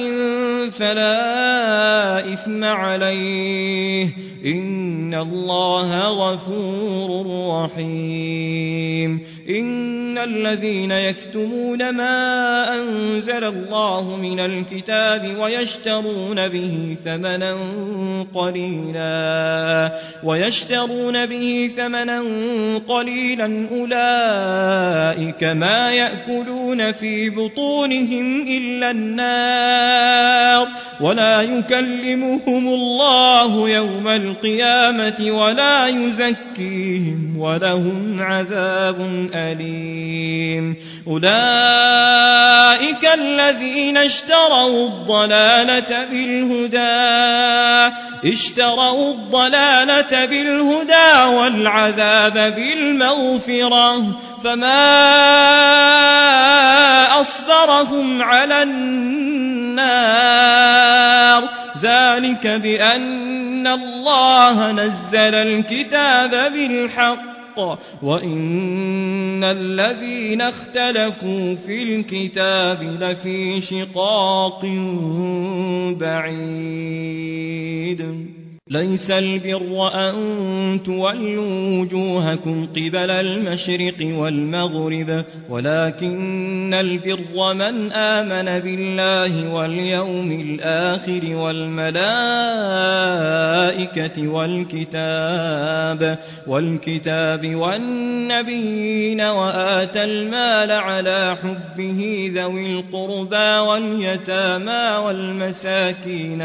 فلا إثم عليه إن الله غفور رحيم. إن الذين يكتمون ما أنزل الله من الكتاب ويشترون به ثمنا قليلا أولئك ما يأكلون في بطونهم إلا النار ولا يكلمهم الله يوم القيامة ولا يزكيهم ولهم عذاب أليم. أولئك الذين اشتروا الضلالة بالهدى والعذاب بالمغفرة فما أصبرهم على النار ذلك بأن الله نزل الكتاب بالحق وإن الذين اختلفوا في الكتاب لفي شقاق بعيد. ليس البر أن تولوا وجوهكم قبل المشرق والمغرب ولكن البر من آمن بالله واليوم الآخر والملائكة والكتاب والنبيين وآتى المال على حبه ذوي القربى واليتامى والمساكين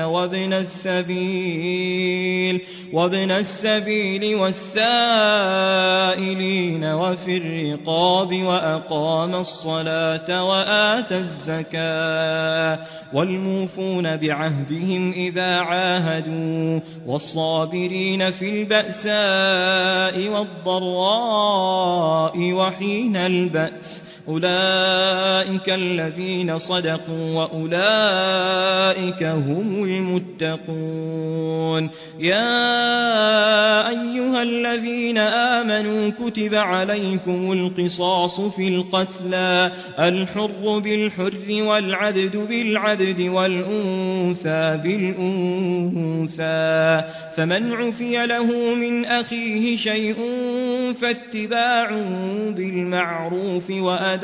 وابن السبيل والسائلين وفي الرقاب وأقام الصلاة وآتى الزكاة والموفون بعهدهم إذا عاهدوا والصابرين في البأساء والضراء وحين البأس أولئك الذين صدقوا وأولئك هم المتقون. يا أيها الذين آمنوا كتب عليكم القصاص في القتلى الحر بالحر والعبد بالعبد والأنثى بالأنثى فمن عفي له من أخيه شيء فاتباع بالمعروف وأداء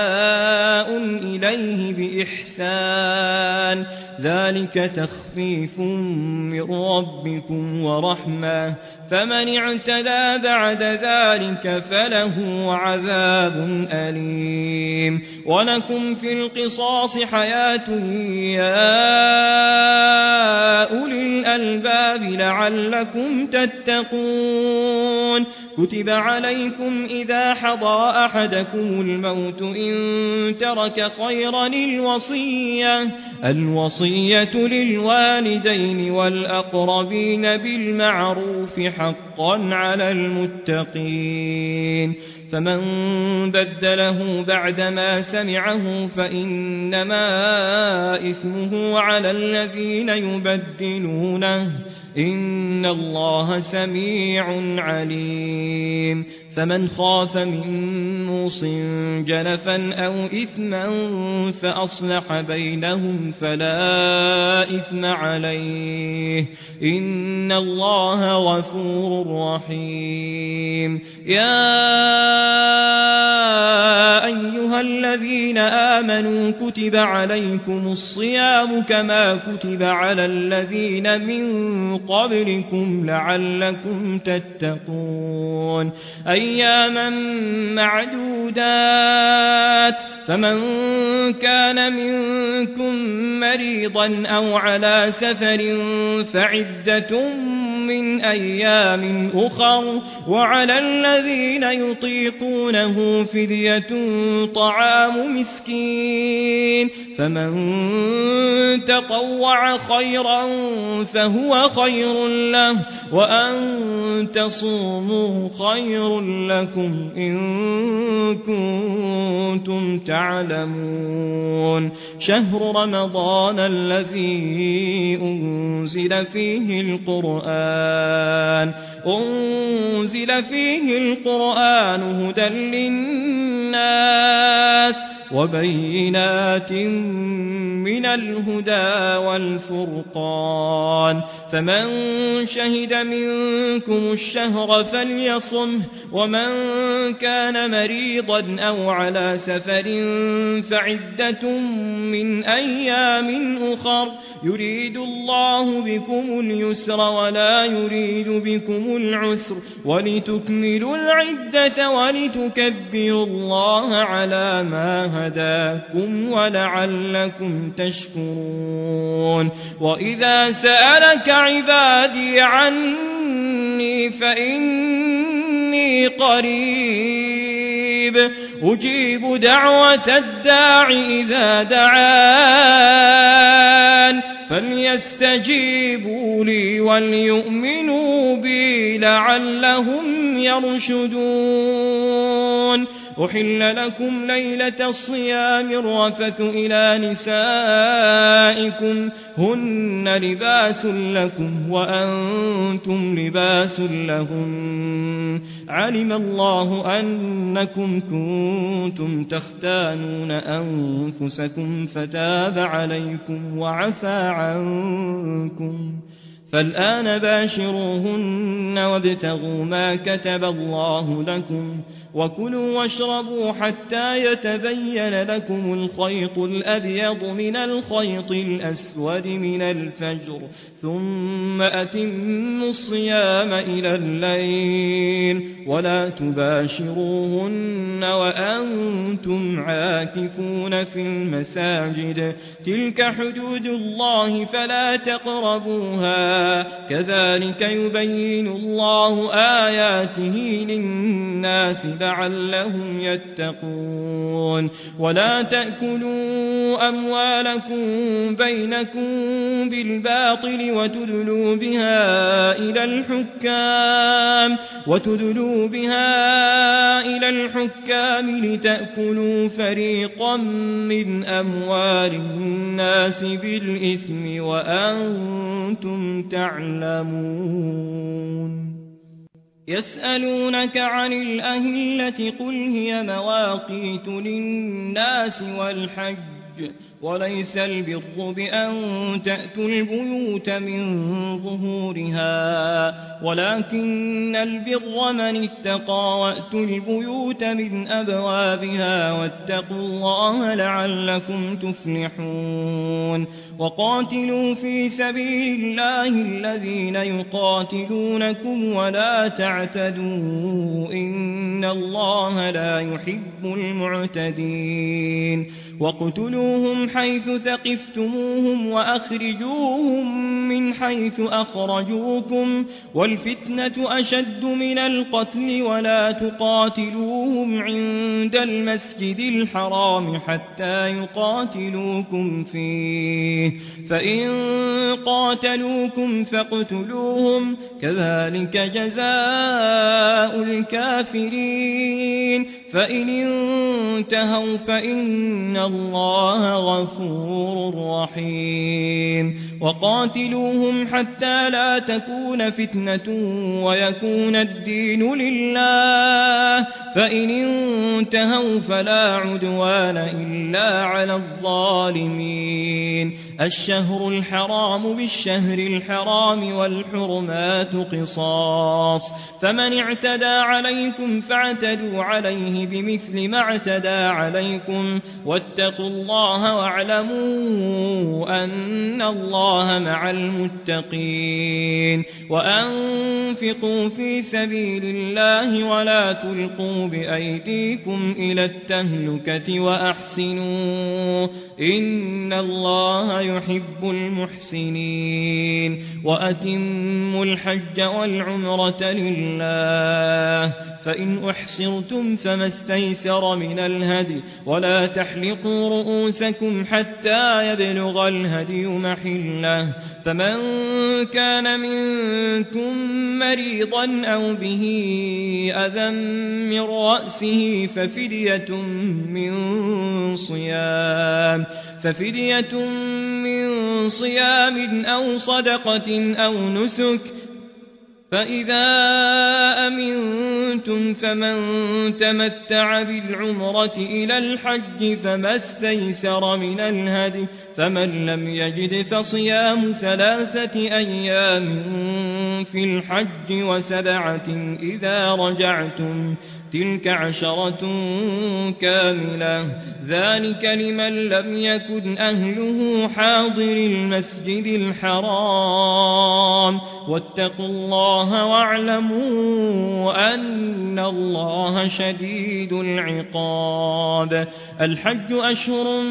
إليه بإحسان ذلك تخفيف من ربكم ورحمة فمن اعتدى بعد ذلك فله عذاب أليم. ولكم في القصاص حياة يا أولي الألباب لعلكم تتقون. كتب عليكم إذا حضر أحدكم الموت إن ترك خيرا الوصية للوالدين والأقربين بالمعروف حقا على المتقين فمن بدله بعدما سمعه فإنما إثمه على الذين يبدلونه إن الله سميع عليم. فمن خاف من موص جنفا أو إثما فأصلح بينهم فلا إثم عليه إن الله غفور رحيم. يا أيها الذين آمنوا كتب عليكم الصيام كما كتب على الذين من قبلكم لعلكم تتقون أياما معدودات فمن كان منكم مريضا أو على سفر فعدة من أيام أخر وعلى الذين يطيقونه فدية طعام مسكين فمن تطوع خيرا فهو خير له وأن تصوموا خير لكم إن كنتم تعلمون شهر رمضان الذي أنزل فيه القرآن هدى للناس وبينات من الهدى والفرقان فمن شهد منكم الشهر فليصمه ومن كان مريضا أو على سفر فعدة من أيام أخر يريد الله بكم اليسر ولا يريد بكم العسر ولتكملوا العدة ولتكبروا الله على ما هداكم ولعلكم تشكرون وإذا سألك عبادي عني فإني قريب أجيب دعوة الداع إذا دعان فليستجيبوا لي وليؤمنوا بي لعلهم يرشدون أحل لكم ليلة الصيام الرفث إلى نسائكم هن لباس لكم وأنتم لباس لهن علم الله أنكم كنتم تختانون أنفسكم فتاب عليكم وعفى عنكم فالآن باشروهن وابتغوا ما كتب الله لكم وكلوا واشربوا حتى يتبين لكم الخيط الأبيض من الخيط الأسود من الفجر ثم أتموا الصيام إلى الليل ولا تباشروهن وأنتم عاكفون في المساجد تلك حدود الله فلا تقربوها كذلك يبين الله آياته للناس لعلهم يتقون ولا تأكلوا أموالكم بينكم بالباطل وتدلوا بها إلى الحكام لتأكلوا فريقا من أموال الناس بالإثم وأنتم تعلمون يسألونك عن الأهلة قل هي مواقيت للناس والحج وليس البر بأن تأتوا البيوت من ظهورها ولكن البر من اتقى وأتوا البيوت من أبوابها واتقوا الله لعلكم تفلحون وقاتلوا في سبيل الله الذين يقاتلونكم ولا تعتدوا إن الله لا يحب المعتدين واقتلوهم حيث ثقفتموهم وأخرجوهم من حيث أخرجوكم والفتنة أشد من القتل ولا تقاتلوهم عند المسجد الحرام حتى يقاتلوكم فيه فإن قاتلوكم فاقتلوهم كذلك جزاء الكافرين فإن انتهوا فإن الله غفور رحيم وقاتلوهم حتى لا تكون فتنة ويكون الدين لله فإن انتهوا فلا عدوان إلا على الظالمين الشهر الحرام بالشهر الحرام والحرمات قصاص فمن اعتدى عليكم فاعتدوا عليه بمثل ما اعتدى عليكم واتقوا الله واعلموا أن الله مع المتقين وأنفقوا في سبيل الله ولا تلقوا بأيديكم إلى التهلكة وأحسنوا إن الله يحب المحسنين وأتموا الحج والعمرة لله فإن أحصرتم فما استيسر من الهدي ولا تحلقوا رؤوسكم حتى يبلغ الهدي محله فمن كان منكم مريضا أو به أذى من رأسه ففدية من صيام أو صدقة أو نسك فإذا أمنتم فمن تمتع بالعمرة إلى الحج فما استيسر من الهدي فمن لم يجد فصيام 3 أيام في الحج و7 إذا رجعتم تلك 10 كاملة ذلك لمن لم يكن أهله حاضر المسجد الحرام واتقوا الله واعلموا أن الله شديد العقاب الحج أشهر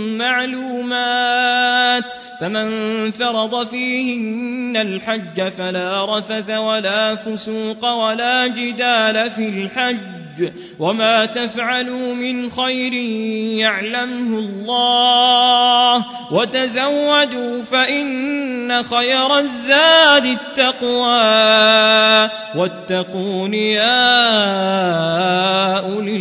معلومات فمن فرض فيهن الحج فلا رفث ولا فسوق ولا جدال في الحج وما تفعلوا من خير يعلمه الله وتزودوا فإن خير الزاد التقوى واتقون يا أولي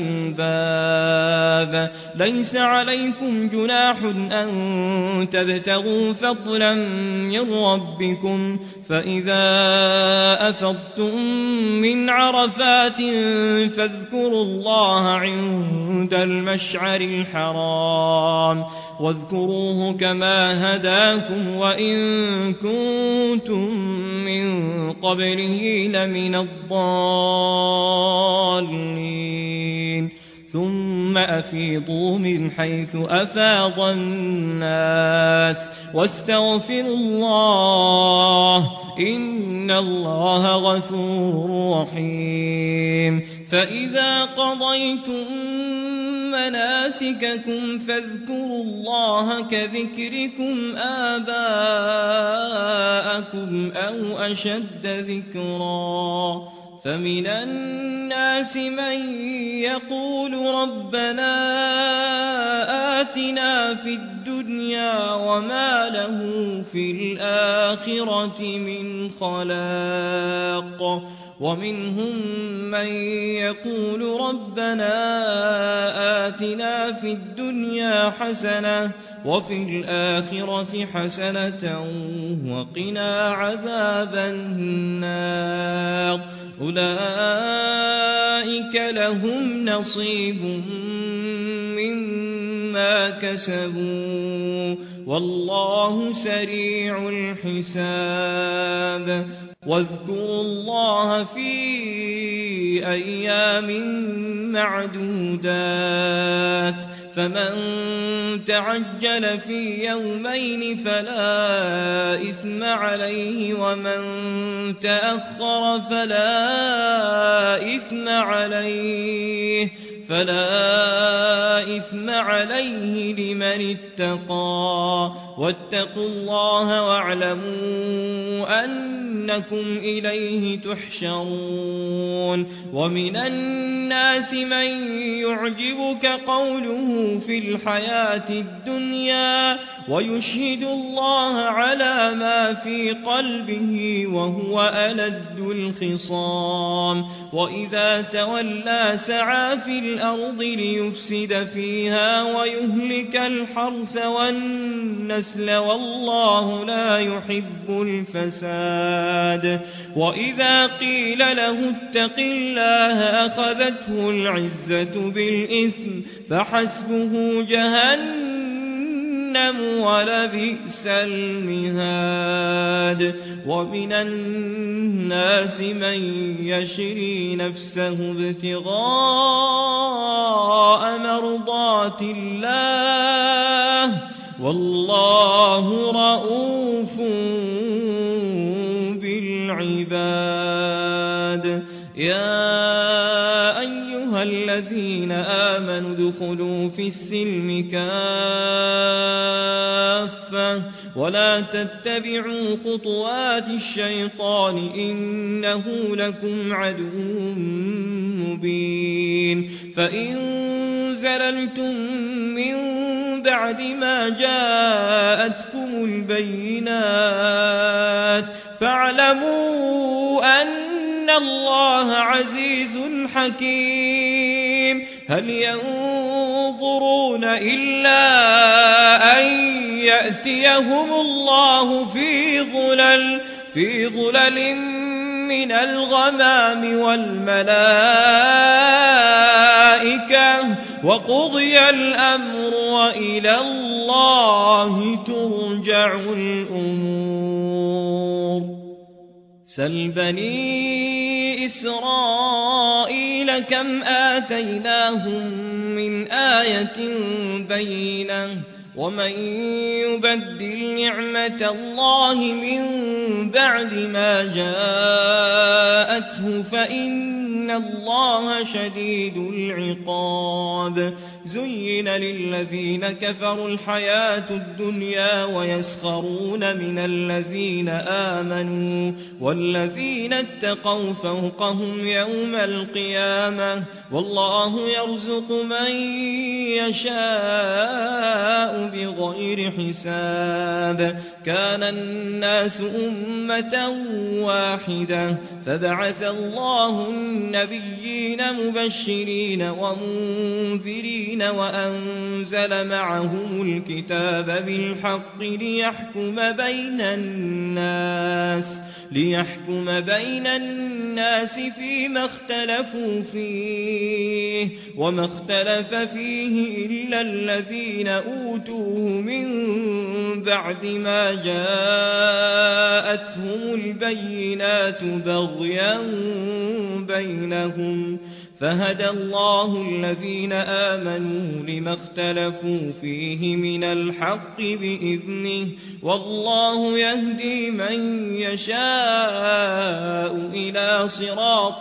الألباب ليس عليكم جناح أن تبتغوا فضلا من ربكم فإذا أفضتم من عرفات فاذكروا الله عند المشعر الحرام واذكروه كما هداكم وإن كنتم من قبله لمن الضالين ثم أفيضوا من حيث أفاض الناس واستغفروا الله إن الله غفور رحيم فإذا قضيتم مناسككم فاذكروا الله كذكركم آباءكم أو أشد ذكرا فمن الناس من يقول ربنا آتنا في الدنيا وما له في الآخرة من خلاق ومنهم من يقول ربنا آتنا في الدنيا حسنة وفي الآخرة حسنة وقنا عذاب النار أولئك لهم نصيب مما كسبوا والله سريع الحساب واذكروا الله في أيام معدودات فمن تعجل في يومين فلا إثم عليه ومن تأخر فلا إثم عليه لمن اتقى واتقوا الله واعلموا أنكم إليه تحشرون ومن الناس من يعجبك قوله في الحياة الدنيا ويشهد الله على ما في قلبه وهو ألد الخصام وإذا تولى سعى في الأرض ليفسد فيها ويهلك الحرث والنسل والله لا يحب الفساد وإذا قيل له اتق الله أخذته العزة بالإثم فحسبه جهنم ولبئس المهاد ومن الناس من يشري نفسه ابتغاء مرضات الله والله رؤوف بالعباد يا أيها الذين آمنوا ادخلوا في السلم كافة ولا تتبعوا خطوات الشيطان إنه لكم عدو مبين فإن زللتم من بعد ما جاءتكم البينات فاعلموا أن الله عزيز حكيم هل ينظرون إلا أن يأتيهم الله في ظلل من الغمام والملائكة وقضي الأمر وإلى الله ترجع الأمور سل بني إسرائيل كم آتيناهم من آية بينة ومن يبدل نعمة الله من بعد ما جاءته فإن الله شديد العقاب زين للذين كفروا الحياة الدنيا ويسخرون من الذين آمنوا والذين اتقوا فوقهم يوم القيامة والله يرزق من يشاء بغير حساب كان الناس أمة واحدة فبعث الله النبيين مبشرين ومنذرين وأنزل معهم الكتاب بالحق ليحكم بين الناس فيما اختلفوا فيه وما اختلف فيه إلا الذين أوتوه من بعد ما جاءتهم البينات بغيا بينهم فهدى الله الذين آمنوا لما اختلفوا فيه من الحق بإذنه والله يهدي من يشاء إلى صراط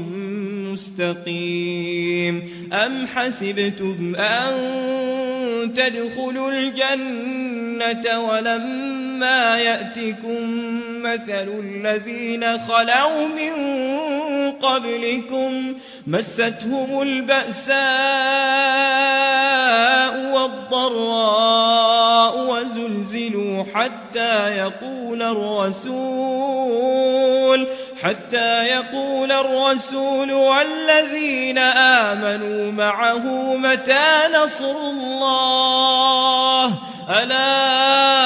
مستقيم أم حسبتم أن تدخلوا الجنة ولما يأتكم مثل الذين خلوا من قبلكم مستهم البأساء والضراء وزلزلوا حتى يقول الرسول والذين آمنوا معه متى نصر الله ألا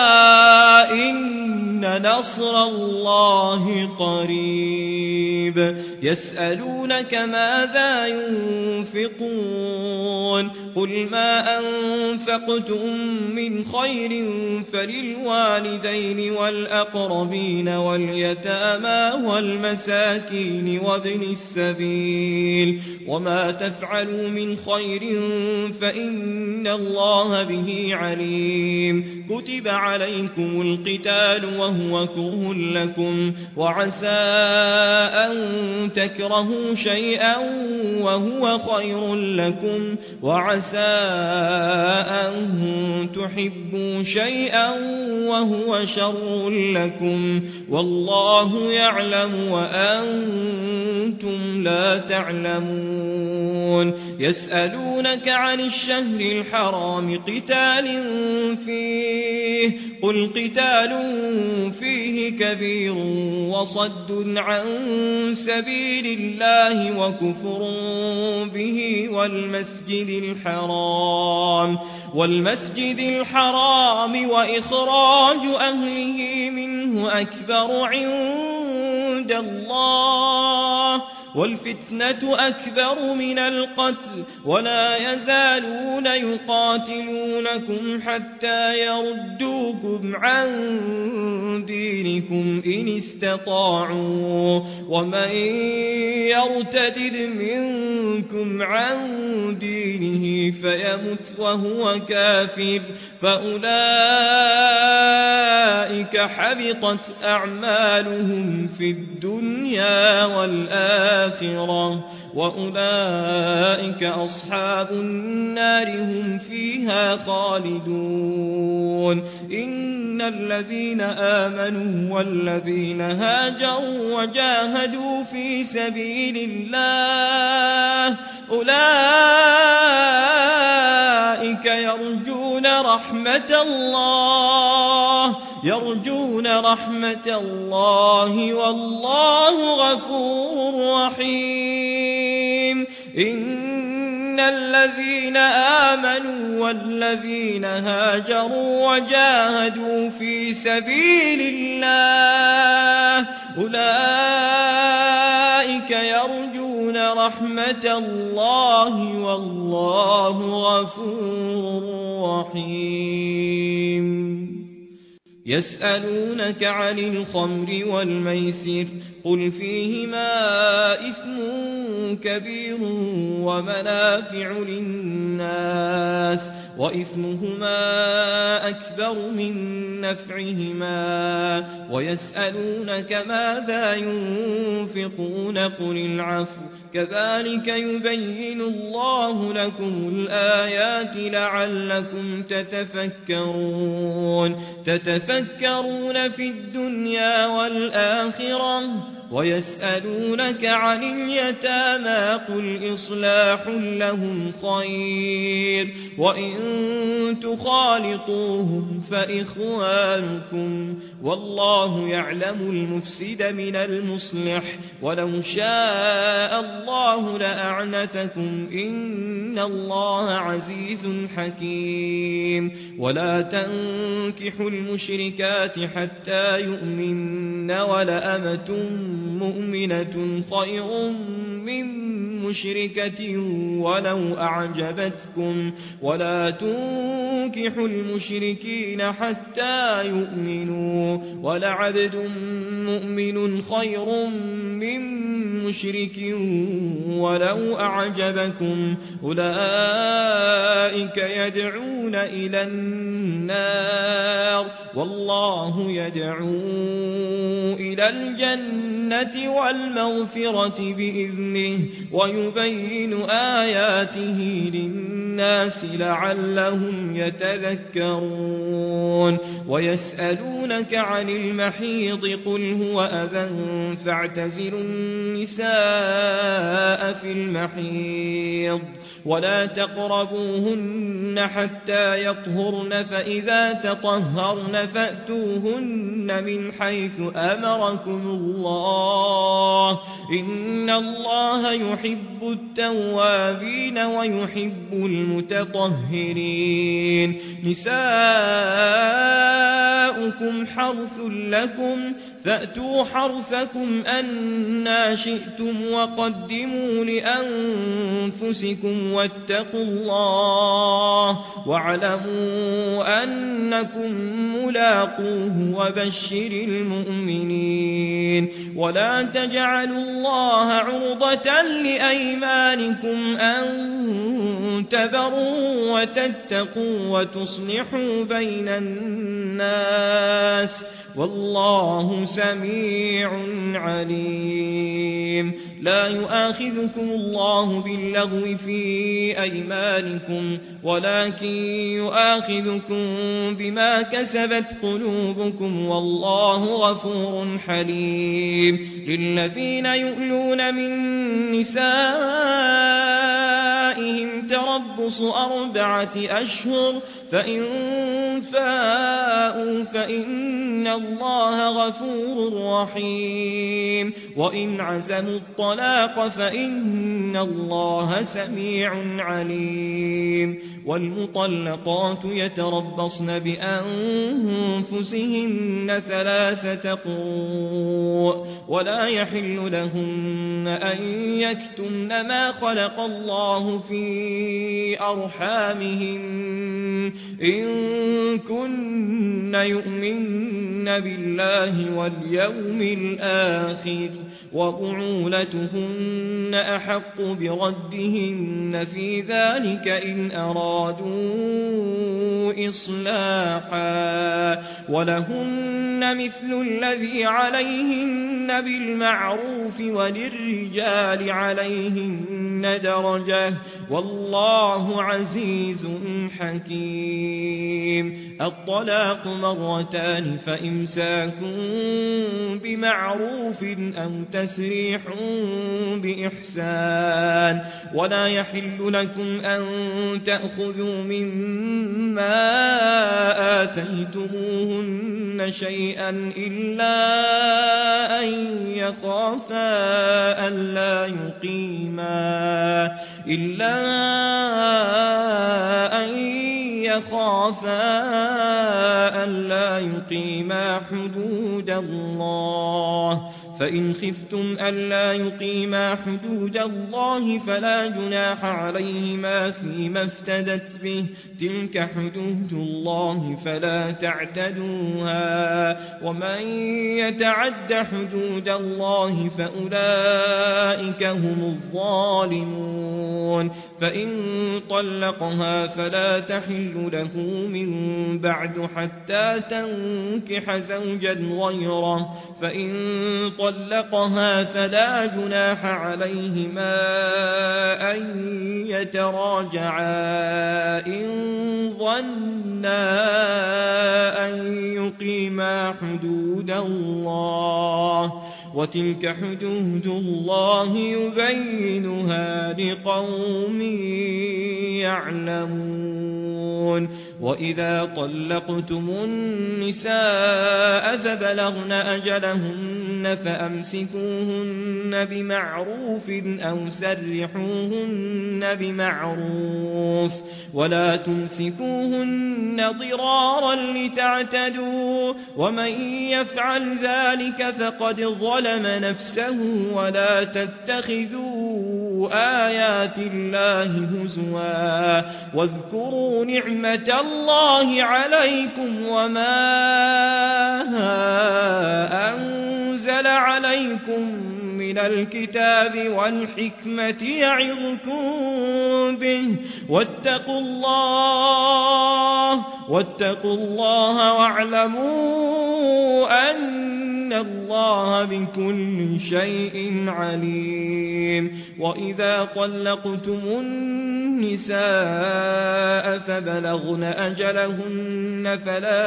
إن نصر الله قريب يسألونك ماذا ينفقون قل ما أنفقتم من خير فللوالدين والأقربين واليتامى والمساكين وابن السبيل وما تفعلوا من خير فإن الله به عليم كتب عليكم القتال وهو كره لكم وعسى أن تكرهوا شيئا وهو خير لكم وعسى أن تحبوا شيئا وهو شر لكم والله يعلم وأنتم لا تعلمون يسألونك عن الشهر الحرام قتال فيه قل قتال فيه كبير وصد عن سبيل الله وكفر به والمسجد الحرام وإخراج أهله منه أكبر عند الله والفتنة أكبر من القتل ولا يزالون يقاتلونكم حتى يردوكم عن دينكم إن استطاعوا ومن يرتد منكم عن دينه فيمت وهو كافر فأولئك حبطت أعمالهم في الدنيا والآخرة وأولئك أصحاب النار هم فيها خالدون إن الذين آمنوا والذين هاجروا وجاهدوا في سبيل الله أولئك يرجون رحمة الله والله غفور رحيم إن الذين آمنوا والذين هاجروا وجاهدوا في سبيل الله أولئك يرجون رحمة الله والله غفور رحيم يسألونك عن الخمر والميسر قل فيهما إثم كبير ومنافع للناس وإثمهما أكبر من نفعهما ويسألونك ماذا ينفقون قل العفو كذلك يبين الله لكم الآيات لعلكم تتفكرون في الدنيا والآخرة ويسألونك عن اليتامى قل إصلاح لهم خير وإن تخالطوهم فإخوانكم والله يعلم المفسد من المصلح ولو شاء الله لأعنتكم إن الله عزيز حكيم ولا تنكحوا المشركات حتى يؤمن ولأمة مؤمنة خير من مشركة ولو أعجبتكم ولا تنكحوا المشركين حتى يؤمنوا ولعبد مؤمن خير من مشرك ولو أعجبكم أولئك يدعون إلى النار والله يدعو إلى الجنة والمغفرة بإذنه ويبين آياته للناس لعلهم يتذكرون ويسألونك عن المحيض قل هو أذى فاعتزلوا النساء في المحيض ولا تقربوهن حتى يطهرن فإذا تطهرن فأتوهن من حيث أمركم الله إن الله يحب التوابين ويحب المتطهرين نساؤكم حرث لكم فأتوا حرثكم أنى شئتم وقدموا لأنفسكم واتقوا الله واعلموا أنكم ملاقوه وبشر المؤمنين ولا تجعلوا الله عرضة لأيمانكم أن تبروا وتتقوا وتصلحوا بين الناس والله سميع عليم لا يؤاخذكم الله باللغو في أيمانكم ولكن يؤاخذكم بما كسبت قلوبكم والله غفور حليم للذين يؤلون من نسائهم تربص 4 أشهر فإن فاءوا فإن الله غفور رحيم وإن عزموا الطلاق فإن الله سميع عليم والمطلقات يتربصن بأنفسهن 3 قروء ولا يحل لهن أن يكتمن ما خلق الله في أرحامهن إن كن يؤمن بالله واليوم الآخر وبعولتهن أحق بردهن في ذلك إن أرادوا إصلاحا ولهن مثل الذي عليهن بالمعروف وللرجال عليهن درجة والله عزيز حكيم. الطلاق مرتان فإمساك بمعروف أو تسريح بإحسان ولا يحل لكم أن تأخذوا مما آتيتموهن شيئا إلا أن يخافا ألا يقيما حدود الله فإن خفتم ألا يقيما حدود الله فلا جناح عليهما فيما افتدت به تلك حدود الله فلا تعتدوها ومن يتعد حدود الله فأولئك هم الظالمون. فإن طلقها فلا تحل له من بعد حتى تنكح زوجا غيره فإن طلقها فلا جناح عليهما أن يتراجعا إن ظنا أن يقيما حدود الله وتلك حدود الله يبينها لقوم يعلمون. وإذا طلقتم النساء فبلغن أجلهن فأمسكوهن بمعروف أو سرحوهن بمعروف ولا تمسكوهن ضرارا لتعتدوا ومن يفعل ذلك فقد ظلم نفسه ولا تتخذوا آيات الله هزوا واذكروا نعمة الله عليكم وما أنزل عليكم من الكتاب والحكمة يعظكم به واتقوا الله واعلموا أن الله بكل شيء عليم. وإذا طلقتم النساء فبلغن أجلهن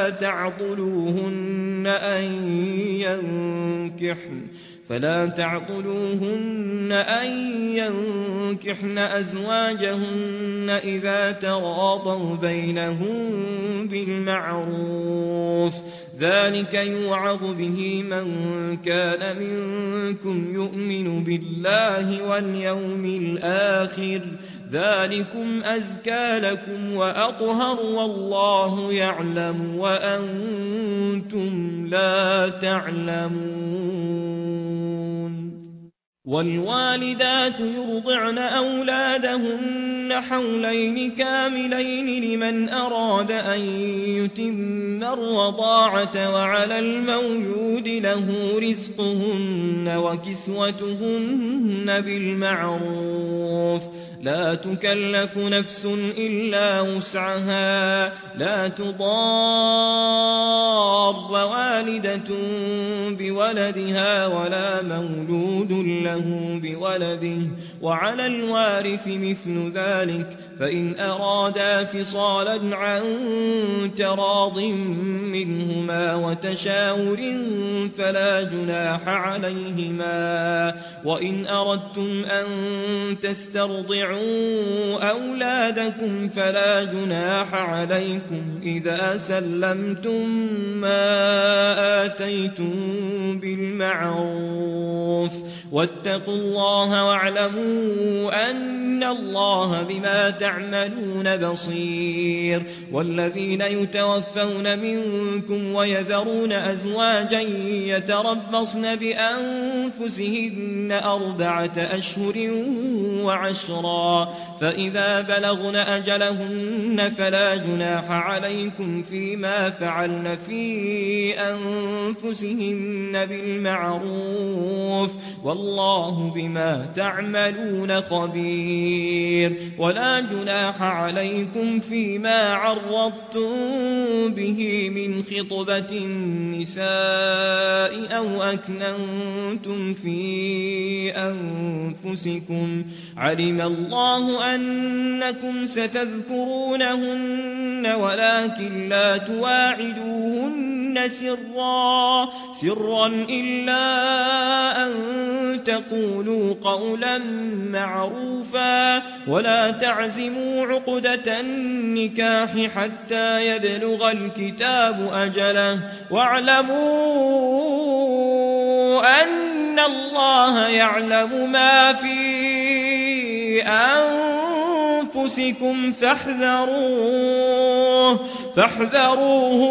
فلا تعضلوهن أن ينكحن أزواجهن إذا تراضوا بينهم بالمعروف ذلك يوعظ به من كان منكم يؤمن بالله واليوم الآخر ذلكم أزكى لكم وأطهر والله يعلم وأنتم لا تعلمون. والوالدات يرضعن أولادهن حولين كاملين لمن أراد أن يتم الرضاعة وعلى المولود له رزقهن وكسوتهن بالمعروف لا تكلف نفس إلا وسعها لا تضار والدة بولدها ولا مولود له بولده وعلى الوارث مثل ذلك فإن أرادا فصالا عن تراض منهما وتشاور فلا جناح عليهما. وإن أردتم أن تسترضعوا أولادكم فلا جناح عليكم إذا سلمتم ما آتيتم بالمعروف واتقوا الله واعلموا أن الله بما تعملون بصير. والذين يتوفون منكم ويذرون أزواجا يتربصن بأنفسهن 4 أشهر وعشرا فإذا بلغن أجلهن فلا جناح عليكم فيما فعلن في أنفسهن بالمعروف والله بما تعملون تعملون خبير ولا جناح عليكم فيما عرضتم به من خطبة النساء أو أكننتم في أنفسكم علم الله أنكم ستذكرونهن ولكن لا تواعدوهن سرا إلا أن تقولوا قولا معروفا ولا تعزموا عقدة النكاح حتى يبلغ الكتاب أجله واعلموا أن الله يعلم ما في أنفسكم فاحذروه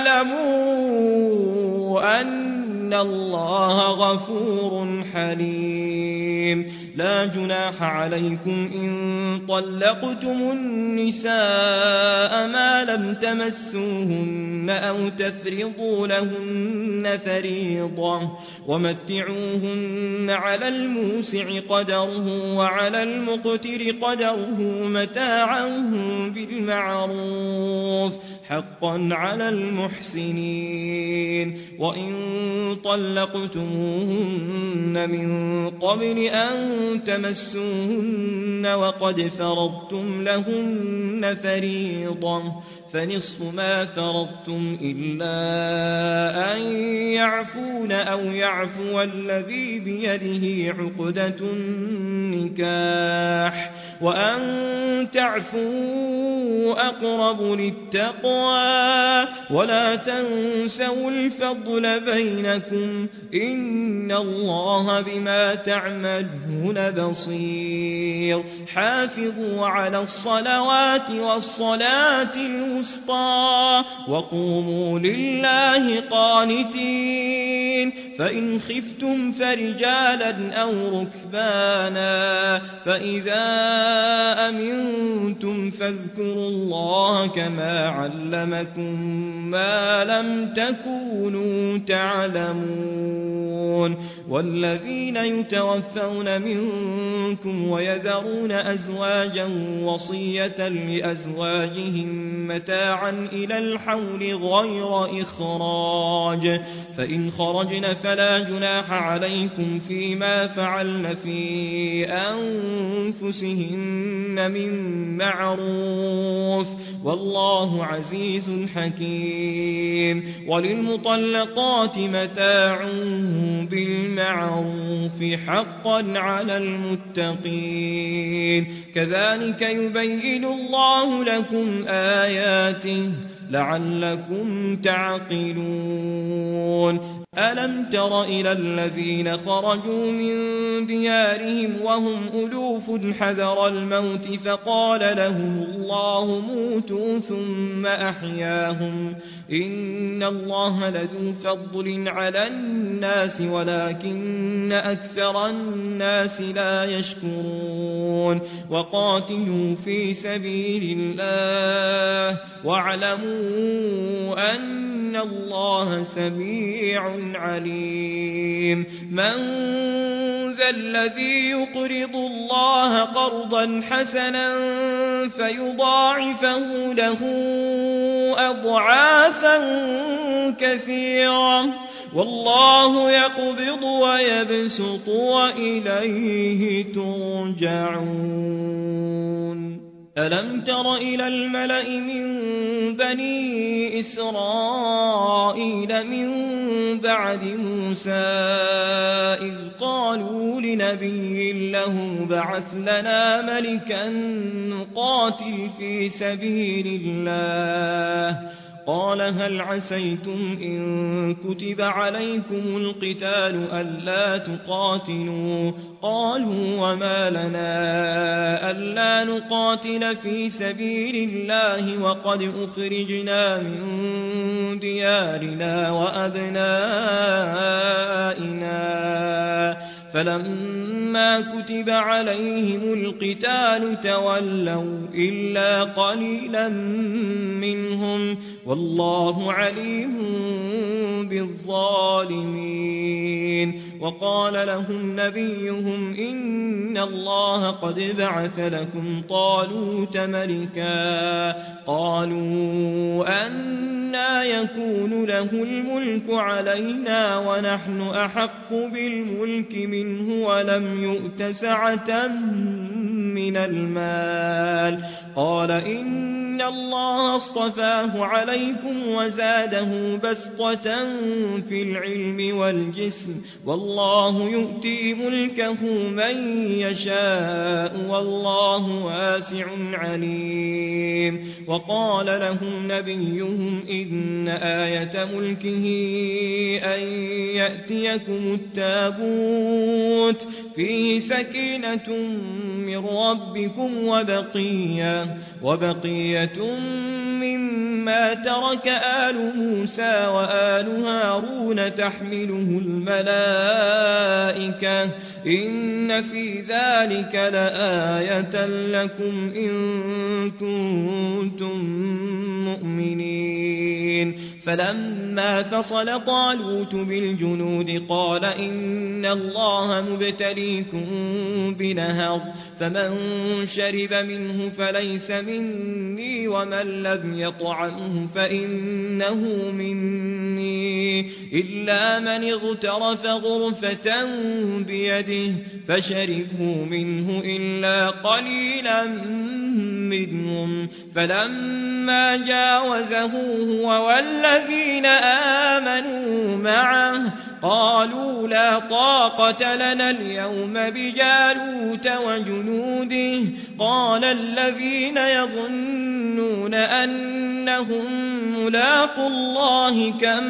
واعلموا أن الله غفور حليم لا جناح عليكم إن طلقتم النساء ما لم تمسوهن أو تفرضوا لهن فريضة ومتعوهن على الموسع قدره وعلى المقتر قدره متاعا بالمعروف حقا على المحسنين وإن طلقتموهن من قبل أن تمسوهن وقد فرضتم لهن فريضة فنصف ما فرضتم إلا أن يعفون أو يعفو الذي بيده عقدة النكاح وأن تعفوا أقرب للتقوى ولا تنسوا الفضل بينكم إن الله بما تعملون بصير حافظوا على الصلوات والصلاة الوسطى وقوموا لله قانتين فإن خفتم فرجالا أو ركبانا فإذا أمنتم فاذكروا الله كما علمكم ما لم تكونوا تعلمون والذين يتوفون منكم ويذرون أزواجا وصية لأزواجهم متاعا إلى الحول غير إخراج فإن خرجن فلا جناح عليكم فيما فعلن في أنفسهن من معروف والله عزيز حكيم وللمطلقات متاع بالمعروف حقا على المتقين كذلك يبين الله لكم آياته لعلكم تعقلون ألم تر إلى الذين خرجوا من ديارهم وهم ألوف حذر الموت فقال لهم الله موتوا ثم أحياهم إن الله لذو فضل على الناس ولكن أكثر الناس لا يشكرون وقاتلوا في سبيل الله واعلموا أن الله سميع عليم من ذا الذي يقرض الله قرضا حسنا فيضاعفه له أضعافا كثيرة والله يقبض ويبسط وإليه ترجعون ألم تر إلى الملأ من بني إسرائيل من بعد موسى إذ قالوا لنبي له بعث لنا ملكا نقاتل في سبيل الله قال هل عسيتم إن كتب عليكم القتال ألا تقاتلوا قالوا وما لنا ألا نقاتل في سبيل الله وقد أخرجنا من ديارنا وأبنائنا فلما كتب عليهم القتال تولوا إلا قليلا منهم والله عليم بالظالمين. وقال لهم نبيهم إن الله قد بعث لكم طالوت ملكا. قالوا أنى يكون له الملك علينا ونحن أحق بالملك منه ولم يؤت سعة من المال. قال إن الله اصطفاه عليكم وزاده بسطة في العلم والجسم والله يؤتي ملكه من يشاء والله واسع عليم. وقال لهم نبيهم إن آية ملكه أن يأتيكم التابوت فيه سكينة من ربكم وبقية مما ترك آل موسى وآل هارون تحمله الملائكة إن في ذلك لآية لكم إن كنتم مؤمنين. فلما فصل طالوت بالجنود قال إن الله مبتليكم بنهر فمن شرب منه فليس مني ومن لم يطعمه فإنه مني إلا من اغترف غرفة بيده فشربوا منه إلا قليلا منهم. فلما جاوزه هو والذين آمنوا معه قالوا لا طاقة لنا اليوم بجالوت وجنوده. قال الذين يظنون أنهم ملاقو الله كم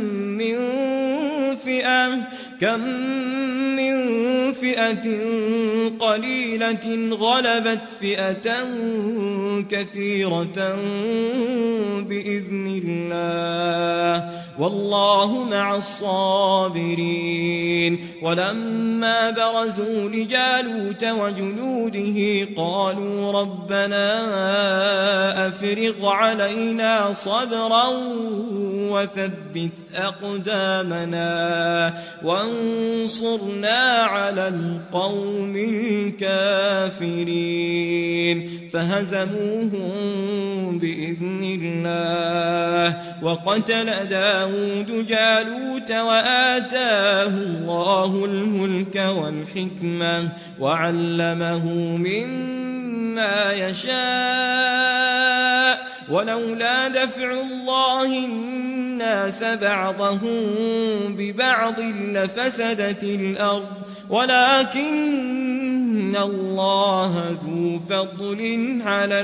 من فئة قليلة غلبت فئة كثيرة بإذن الله والله مع الصابرين. ولما برزوا لجالوت وجنوده قالوا ربنا أفرغ علينا صبرا وثبت أقدامنا وانصرنا على القوم الكافرين. فهزموهم بإذن الله وقتل داود جالوت وآتاه الله الملك والحكمة وعلمه مما يشاء ولولا دفع الله الناس بعضهم ببعض لفسدت الأرض ولكن الله ذو فضل على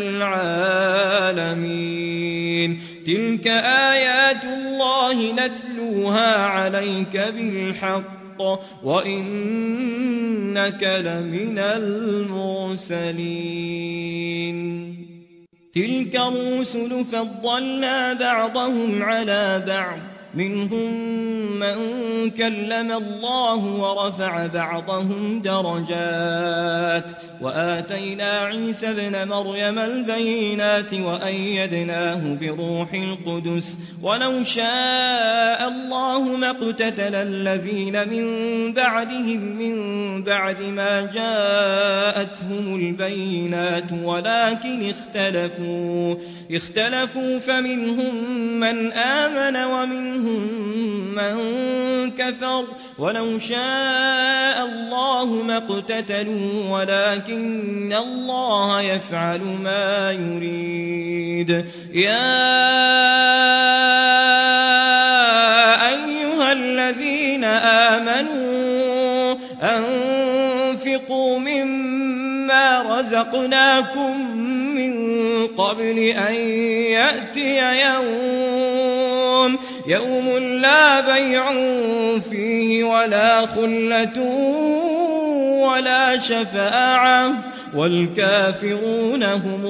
العالمين. تلك آيات الله نتلوها عليك بالحق وإنك لمن المرسلين. تلك الرسل فضلنا بعضهم على بعض منهم من كلم الله ورفع بعضهم درجات وآتينا عيسى ابن مريم البينات وأيدناه بروح القدس ولو شاء الله ما اقتتل الذين من بعدهم من بعد ما جاءتهم البينات ولكن اختلفوا فمنهم من آمن ومنهم من كفر ولو شاء الله ما اقتتلوا ولكن الله يفعل ما يريد. يا أيها الذين آمنوا أنفقوا مما رزقناكم من قبل أن يأتي يوم لا بيع فيه ولا خلة ولا شفاعة والكافرون هم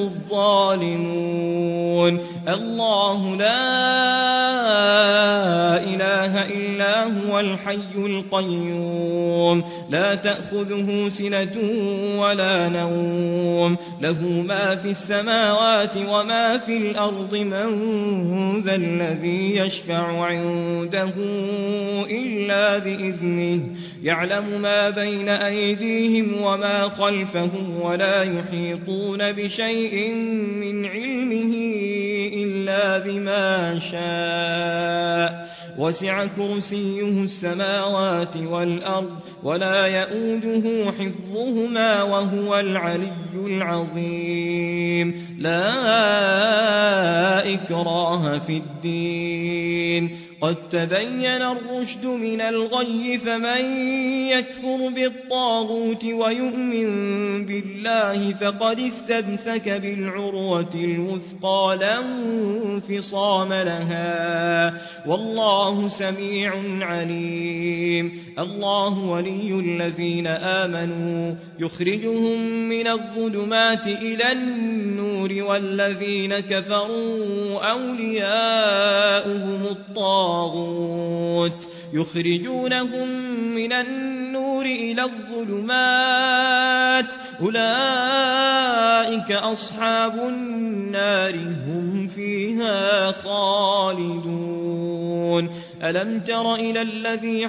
الظالمون. الله لا إله إلا هو الحي القيوم لا تأخذه سنة ولا نوم له ما في السماوات وما في الأرض من ذا الذي يشفع عنده إلا بإذنه يعلم ما بين أيديهم وما خلفهم ولا يحيطون بشيء من علمه إلا بما شاء وسع كرسيه السماوات والأرض ولا يؤوده حفظهما وهو العلي العظيم لا إكراه في الدين قد تبين الرشد من الغي فمن يكفر بالطاغوت ويؤمن بالله فقد استمسك بالعروة الوثقى لا انفصام لها والله سميع عليم الله ولي الذين آمنوا يخرجهم من الظلمات إلى النور والذين كفروا أولياؤهم الطاغوت يخرجونهم من النور إلى الظلمات أولئك أصحاب النار هم فيها خالدون ألم تر إلى الذي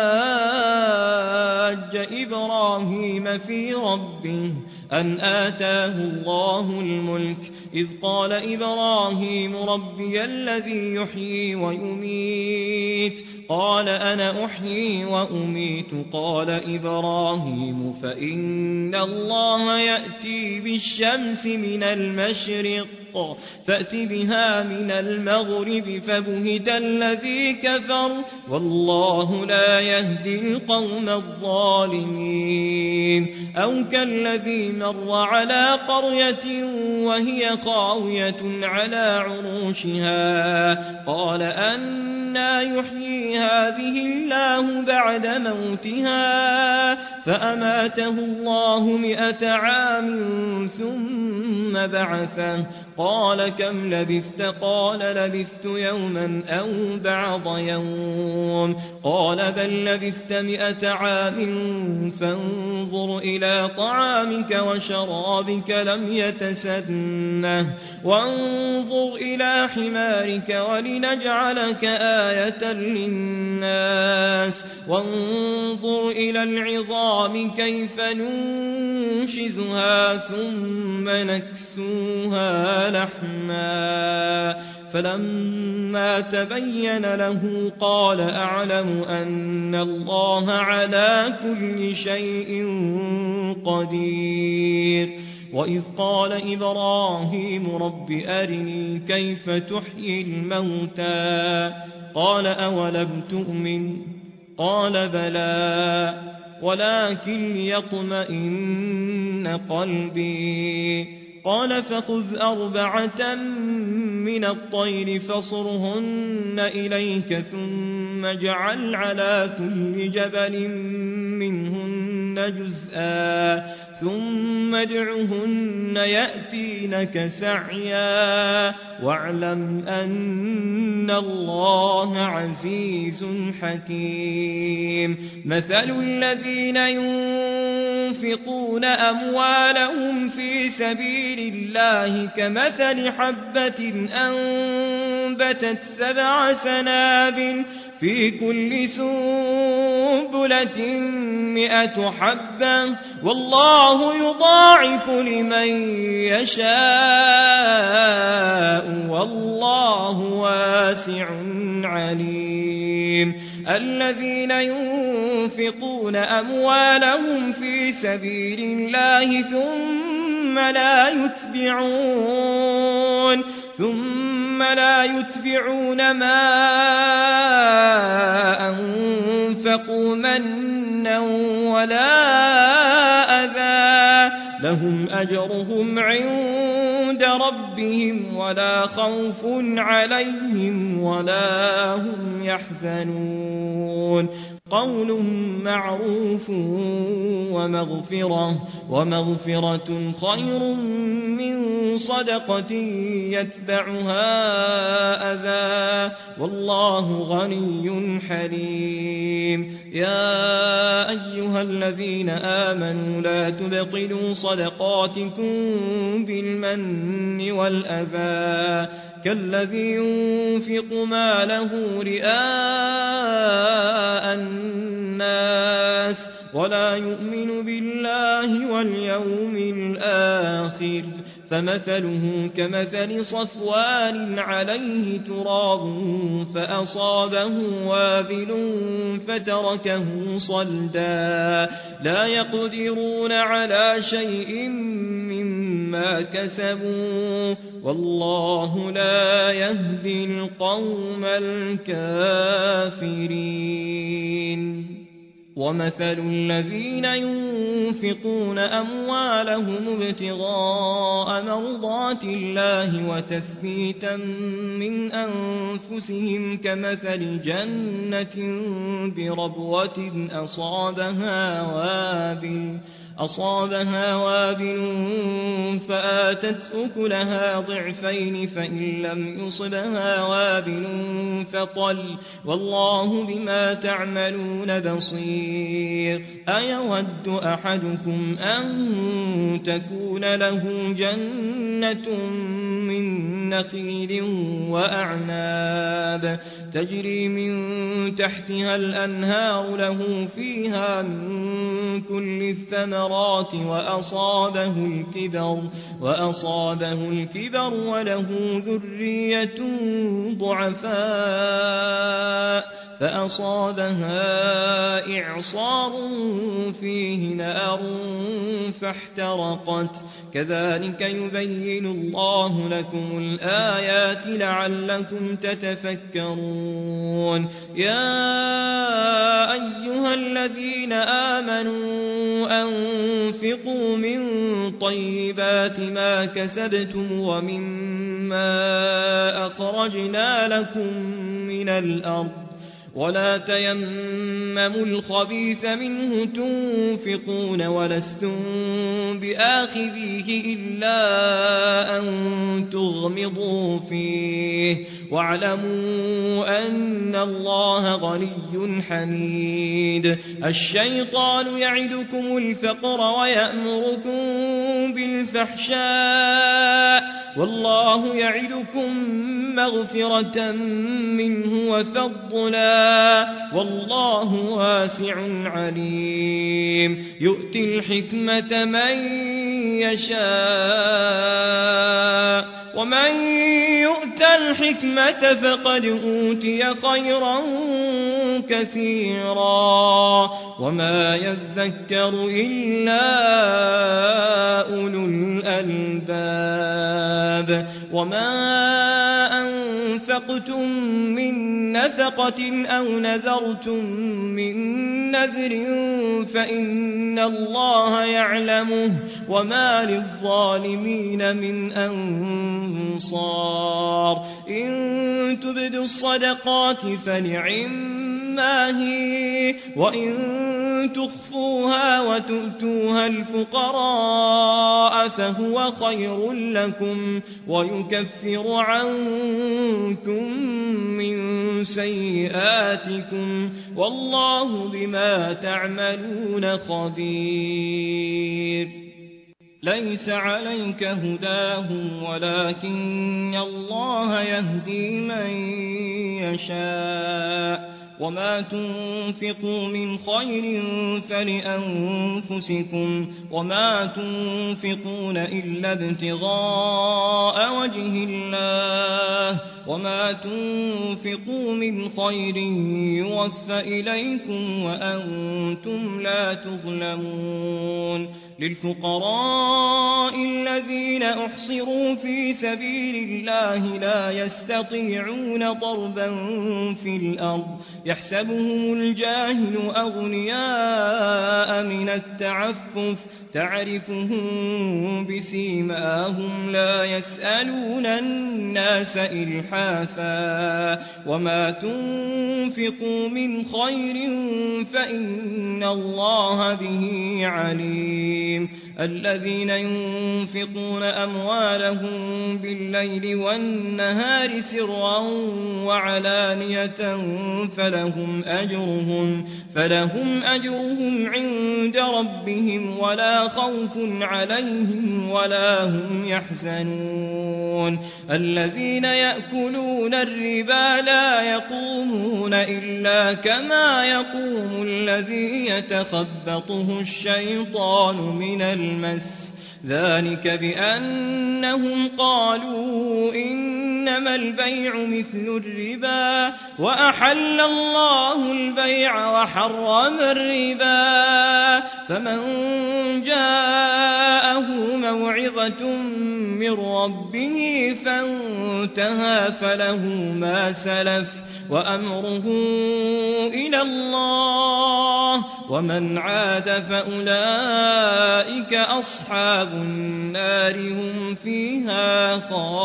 حاج إبراهيم في ربه أن آتاه الله الملك إذ قال إبراهيم ربي الذي يحيي ويميت قال أنا أحيي وأميت قال إبراهيم فإن الله يأتي بالشمس من المشرق فأت بها من المغرب فبهت الذي كفر والله لا يهدي القوم الظالمين أو كالذي مر على قرية وهي خاوية على عروشها قال أنى يحيي هذه الله بعد موتها فأماته الله 100 عام ثم بعثه قال كم لبثت قال لبثت يوما أو بعض يوم قال بل لبثت 100 عام فانظر إلى طعامك وشرابك لم يتسنه وانظر إلى حمارك ولنجعلك آية للناس وانظر إلى العظام كيف ننشزها ثم نكسوها لحما فلما تبين له قال أعلم أن الله على كل شيء قدير وإذ قال إبراهيم رب أرني كيف تحيي الموتى قال أولم تؤمن قال بلى ولكن ليطمئن قلبي قال فخذ 4 من الطير فصرهن إليك ثم اجعل على كل جبل منهن جزءا ثم ادعهن يأتينك سعيا واعلم أن الله عزيز حكيم مثل الذين ينفقون أموالهم في سبيل الله كمثل حبة أنبتت 7 سنابل في كل سنبلة 100 حبة والله يضاعف لمن يشاء والله واسع عليم الذين ينفقون أموالهم في سبيل الله ثم لا يتبعون ما أنفقوا منا ولا أذى لهم أجرهم عند ربهم ولا خوف عليهم ولا هم يحزنون قول معروف ومغفرة خير من صدقة يتبعها أذى والله غني حليم. يا أيها الذين آمنوا لا تبطلوا صدقاتكم بالمن والأذى كالذي ينفق ماله رئاء الناس ولا يؤمن بالله واليوم الآخر فمثله كمثل صفوان عليه تراب فأصابه وابل فتركه صلدا لا يقدرون على شيء مما كسبوا والله لا يهدي القوم الكافرين. ومثل الذين ينفقون أموالهم ابتغاء مرضات الله وتثبيتا من أنفسهم كمثل جنة بربوة أصابها وابل فآتت أكلها ضعفين فإن لم يصبها وابل فطل والله بما تعملون بصير. أيود أحدكم أن تكون له جنة من نخيل وأعناب تجري من تحتها الأنهار له فيها من كل الثمرات وأصابه الكبر وله ذرية ضعفاء فأصابها إعصار فيه نار فاحترقت كذلك يبين الله لكم الآيات لعلكم تتفكرون. يا أيها الذين آمنوا أنفقوا من طيبات ما كسبتم ومما أخرجنا لكم من الأرض ولا تيمموا الخبيث منه تنفقون ولستم بآخذيه إلا أن تغمضوا فيه واعلموا أن الله غني حميد. الشيطان يعدكم الفقر ويأمركم بالفحشاء والله يعدكم مغفرة منه وفضلا والله واسع عليم. يؤتي الحكمة من يشاء ومن يؤت الحكمة فقد أوتي خيرا كثيرا وما يذكر إلا أولو الألباب. وما أنفقتم من نفقة أو نذرتم من نذر فإن الله يعلمه وما للظالمين من أنصار. إن تبدوا الصدقات فنعما هي وإن تخفوها وتؤتوها الفقراء فهو خير لكم ويكفر عنكم من سيئاتكم والله بما تعملون خبير. ليس عليك هداهم ولكن الله يهدي من يشاء وما تنفقوا من خير فلأنفسكم وما تنفقون إلا ابتغاء وجه الله وما تنفقوا من خير يوفى إليكم وأنتم لا تظلمون. للفقراء الذين أحصروا في سبيل الله لا يستطيعون ضربا في الأرض يحسبهم الجاهل أغنياء من التعفف تعرفهم بسيماهم لا يسألون الناس إلحافا وما تنفقوا من خير فإن الله به عليم الذين ينفقون أموالهم بالليل والنهار سرا وعلانية فلهم أجرهم عند ربهم ولا خوف عليهم ولا هم يحزنون الذين يأكلون الربا لا يقومون إلا كما يقوم الذي يتخبطه الشيطان من المس ذلك بأنهم قالوا إنما البيع مثل الربا وأحل الله البيع وحرم الربا فمن جاءه موعظة من ربه فانتهى فله ما سلف وأمره إلى الله ومن عاد فأولئك أصحاب النار هم فيها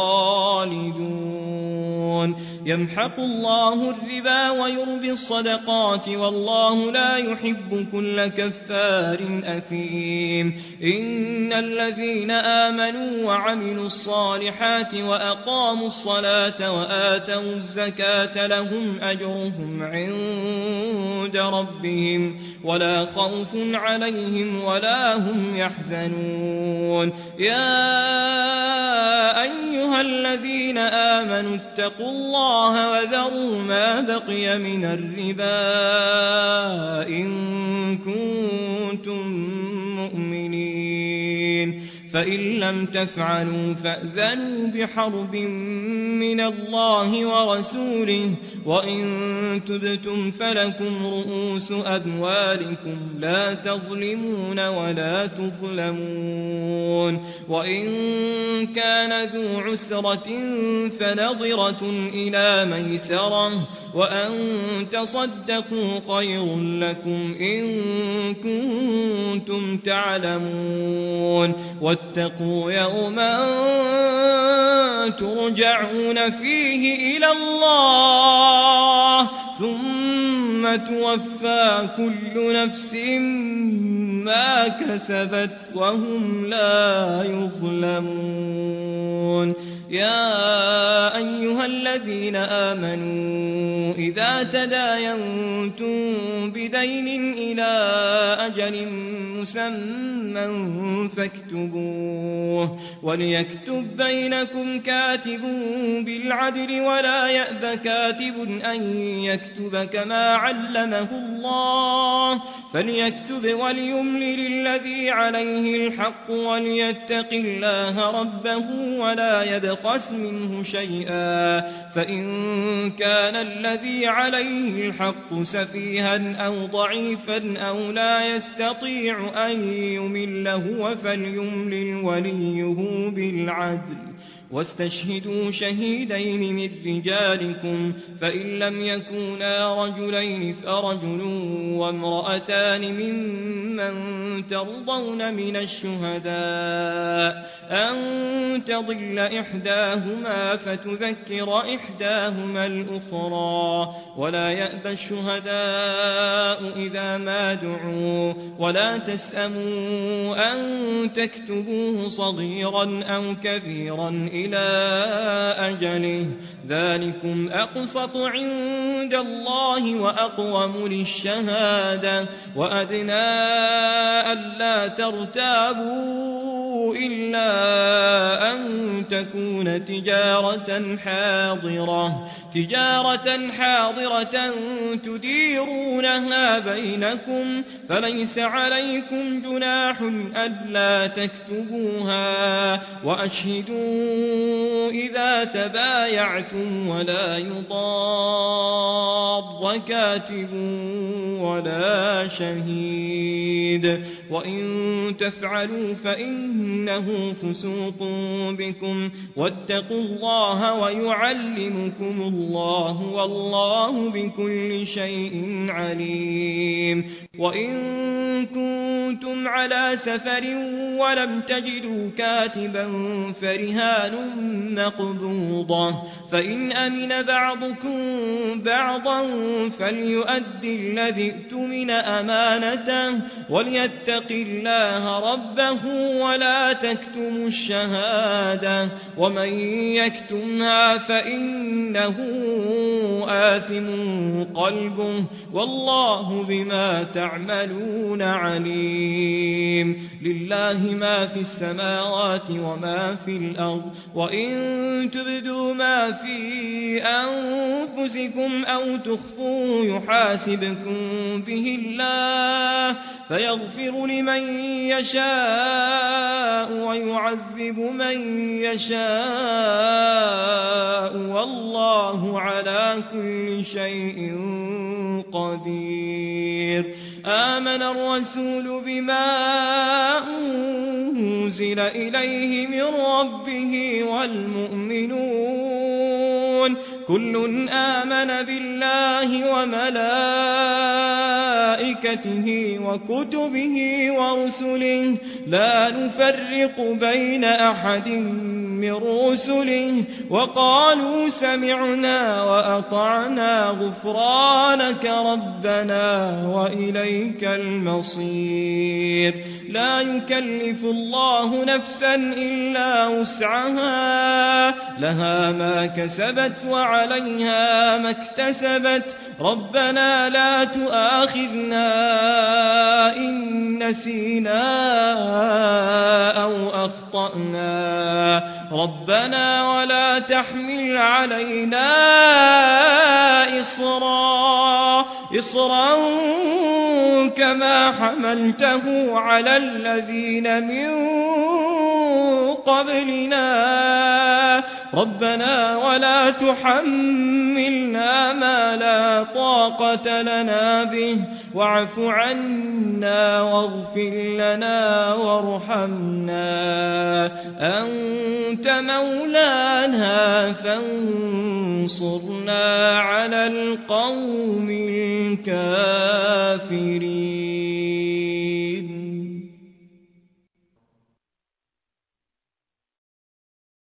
خالدون يمحق الله الربا ويربي الصدقات والله لا يحب كل كفار أثيم إن الذين آمنوا وعملوا الصالحات وأقاموا الصلاة وآتوا الزكاة لهم أجرهم عند ربهم ولا خوف عليهم ولا هم يحزنون يا أيها الذين آمنوا اتقوا الله وذروا ما بقي من الربا إن كنتم مؤمنين فإن لم تفعلوا فأذنوا بحرب من الله ورسوله وإن تبتم فلكم رؤوس أموالكم لا تظلمون ولا تظلمون وإن كان ذو عسرة فنظرة إلى ميسرة وأن تصدقوا خير لكم إن كنتم تعلمون واتقوا يوما ترجعون فيه إلى الله ثم توفى كل نفس ما كسبت وهم لا يظلمون يا أيها الذين آمنوا إذا تداينتم بدين إلى أجل مسمى فاكتبوه وليكتب بينكم كاتب بالعدل ولا يأب كاتب أن يكتب كما علمه الله فليكتب وليملل الذي عليه الحق وليتق الله ربه ولا يبخس منه شيئا فإن كان الذي عليه الحق سفيها أو ضعيفا أو لا يستطيع أن يمل هو فليملل وليه بالعدل واستشهدوا شهيدين من رجالكم فإن لم يكونا رجلين فرجل وامرأتان ممن ترضون من الشهداء أن تضل إحداهما فتذكر إحداهما الأخرى ولا يأبى الشهداء إذا ما دعوا ولا تسأموا أن تكتبوه صغيرا أو كبيرا إلى أجله ذلكم أقسط عند الله وأقوم للشهادة وأدنى ألا ترتابوا إلا أن تكون تجارة حاضرة تديرونها بينكم فليس عليكم جناح ألا تكتبوها وأشهدوا إذا تبايعتم ولا يضار كاتب ولا شهيد وإن تفعلوا فإنه فسوق بكم واتقوا الله ويعلمكم الله والله بكل شيء عليم وإن كنتم على سفر ولم تجدوا كاتبا فرهان مقبوضة فإن أمن بعضكم بعضا فليؤدي الذي اؤتمن أمانته وليتق الله ربه ولا تكتموا الشهادة ومن يكتمها فإنه آثم قلبه والله بما تعملون عليم لله ما في السماوات وما في الأرض وإن تبدوا ما في أنفسكم أو تخفوه يحاسبكم به الله فيغفر لمن يشاء ويعذب من يشاء والله على كل شيء قدير آمن الرسول بما أنزل إليه من ربه والمؤمنون كل آمن بالله وملائكته وكتبه ورسله لا نفرق بين أحد من رسله وقالوا سمعنا وأطعنا غفرانك ربنا وإليك المصير لا يكلف الله نفسا إلا وسعها لها ما كسبت وعليها ما اكتسبت ربنا لا تؤاخذنا إن نسينا أو أخطأنا ربنا ولا تحمل علينا إصرا كما حملته على الذين من قبلنا ربنا ولا تحملنا ما لا طاقة لنا به واعف عنا واغفر لنا وارحمنا أنت مولانا فانصرنا على القوم الكافرين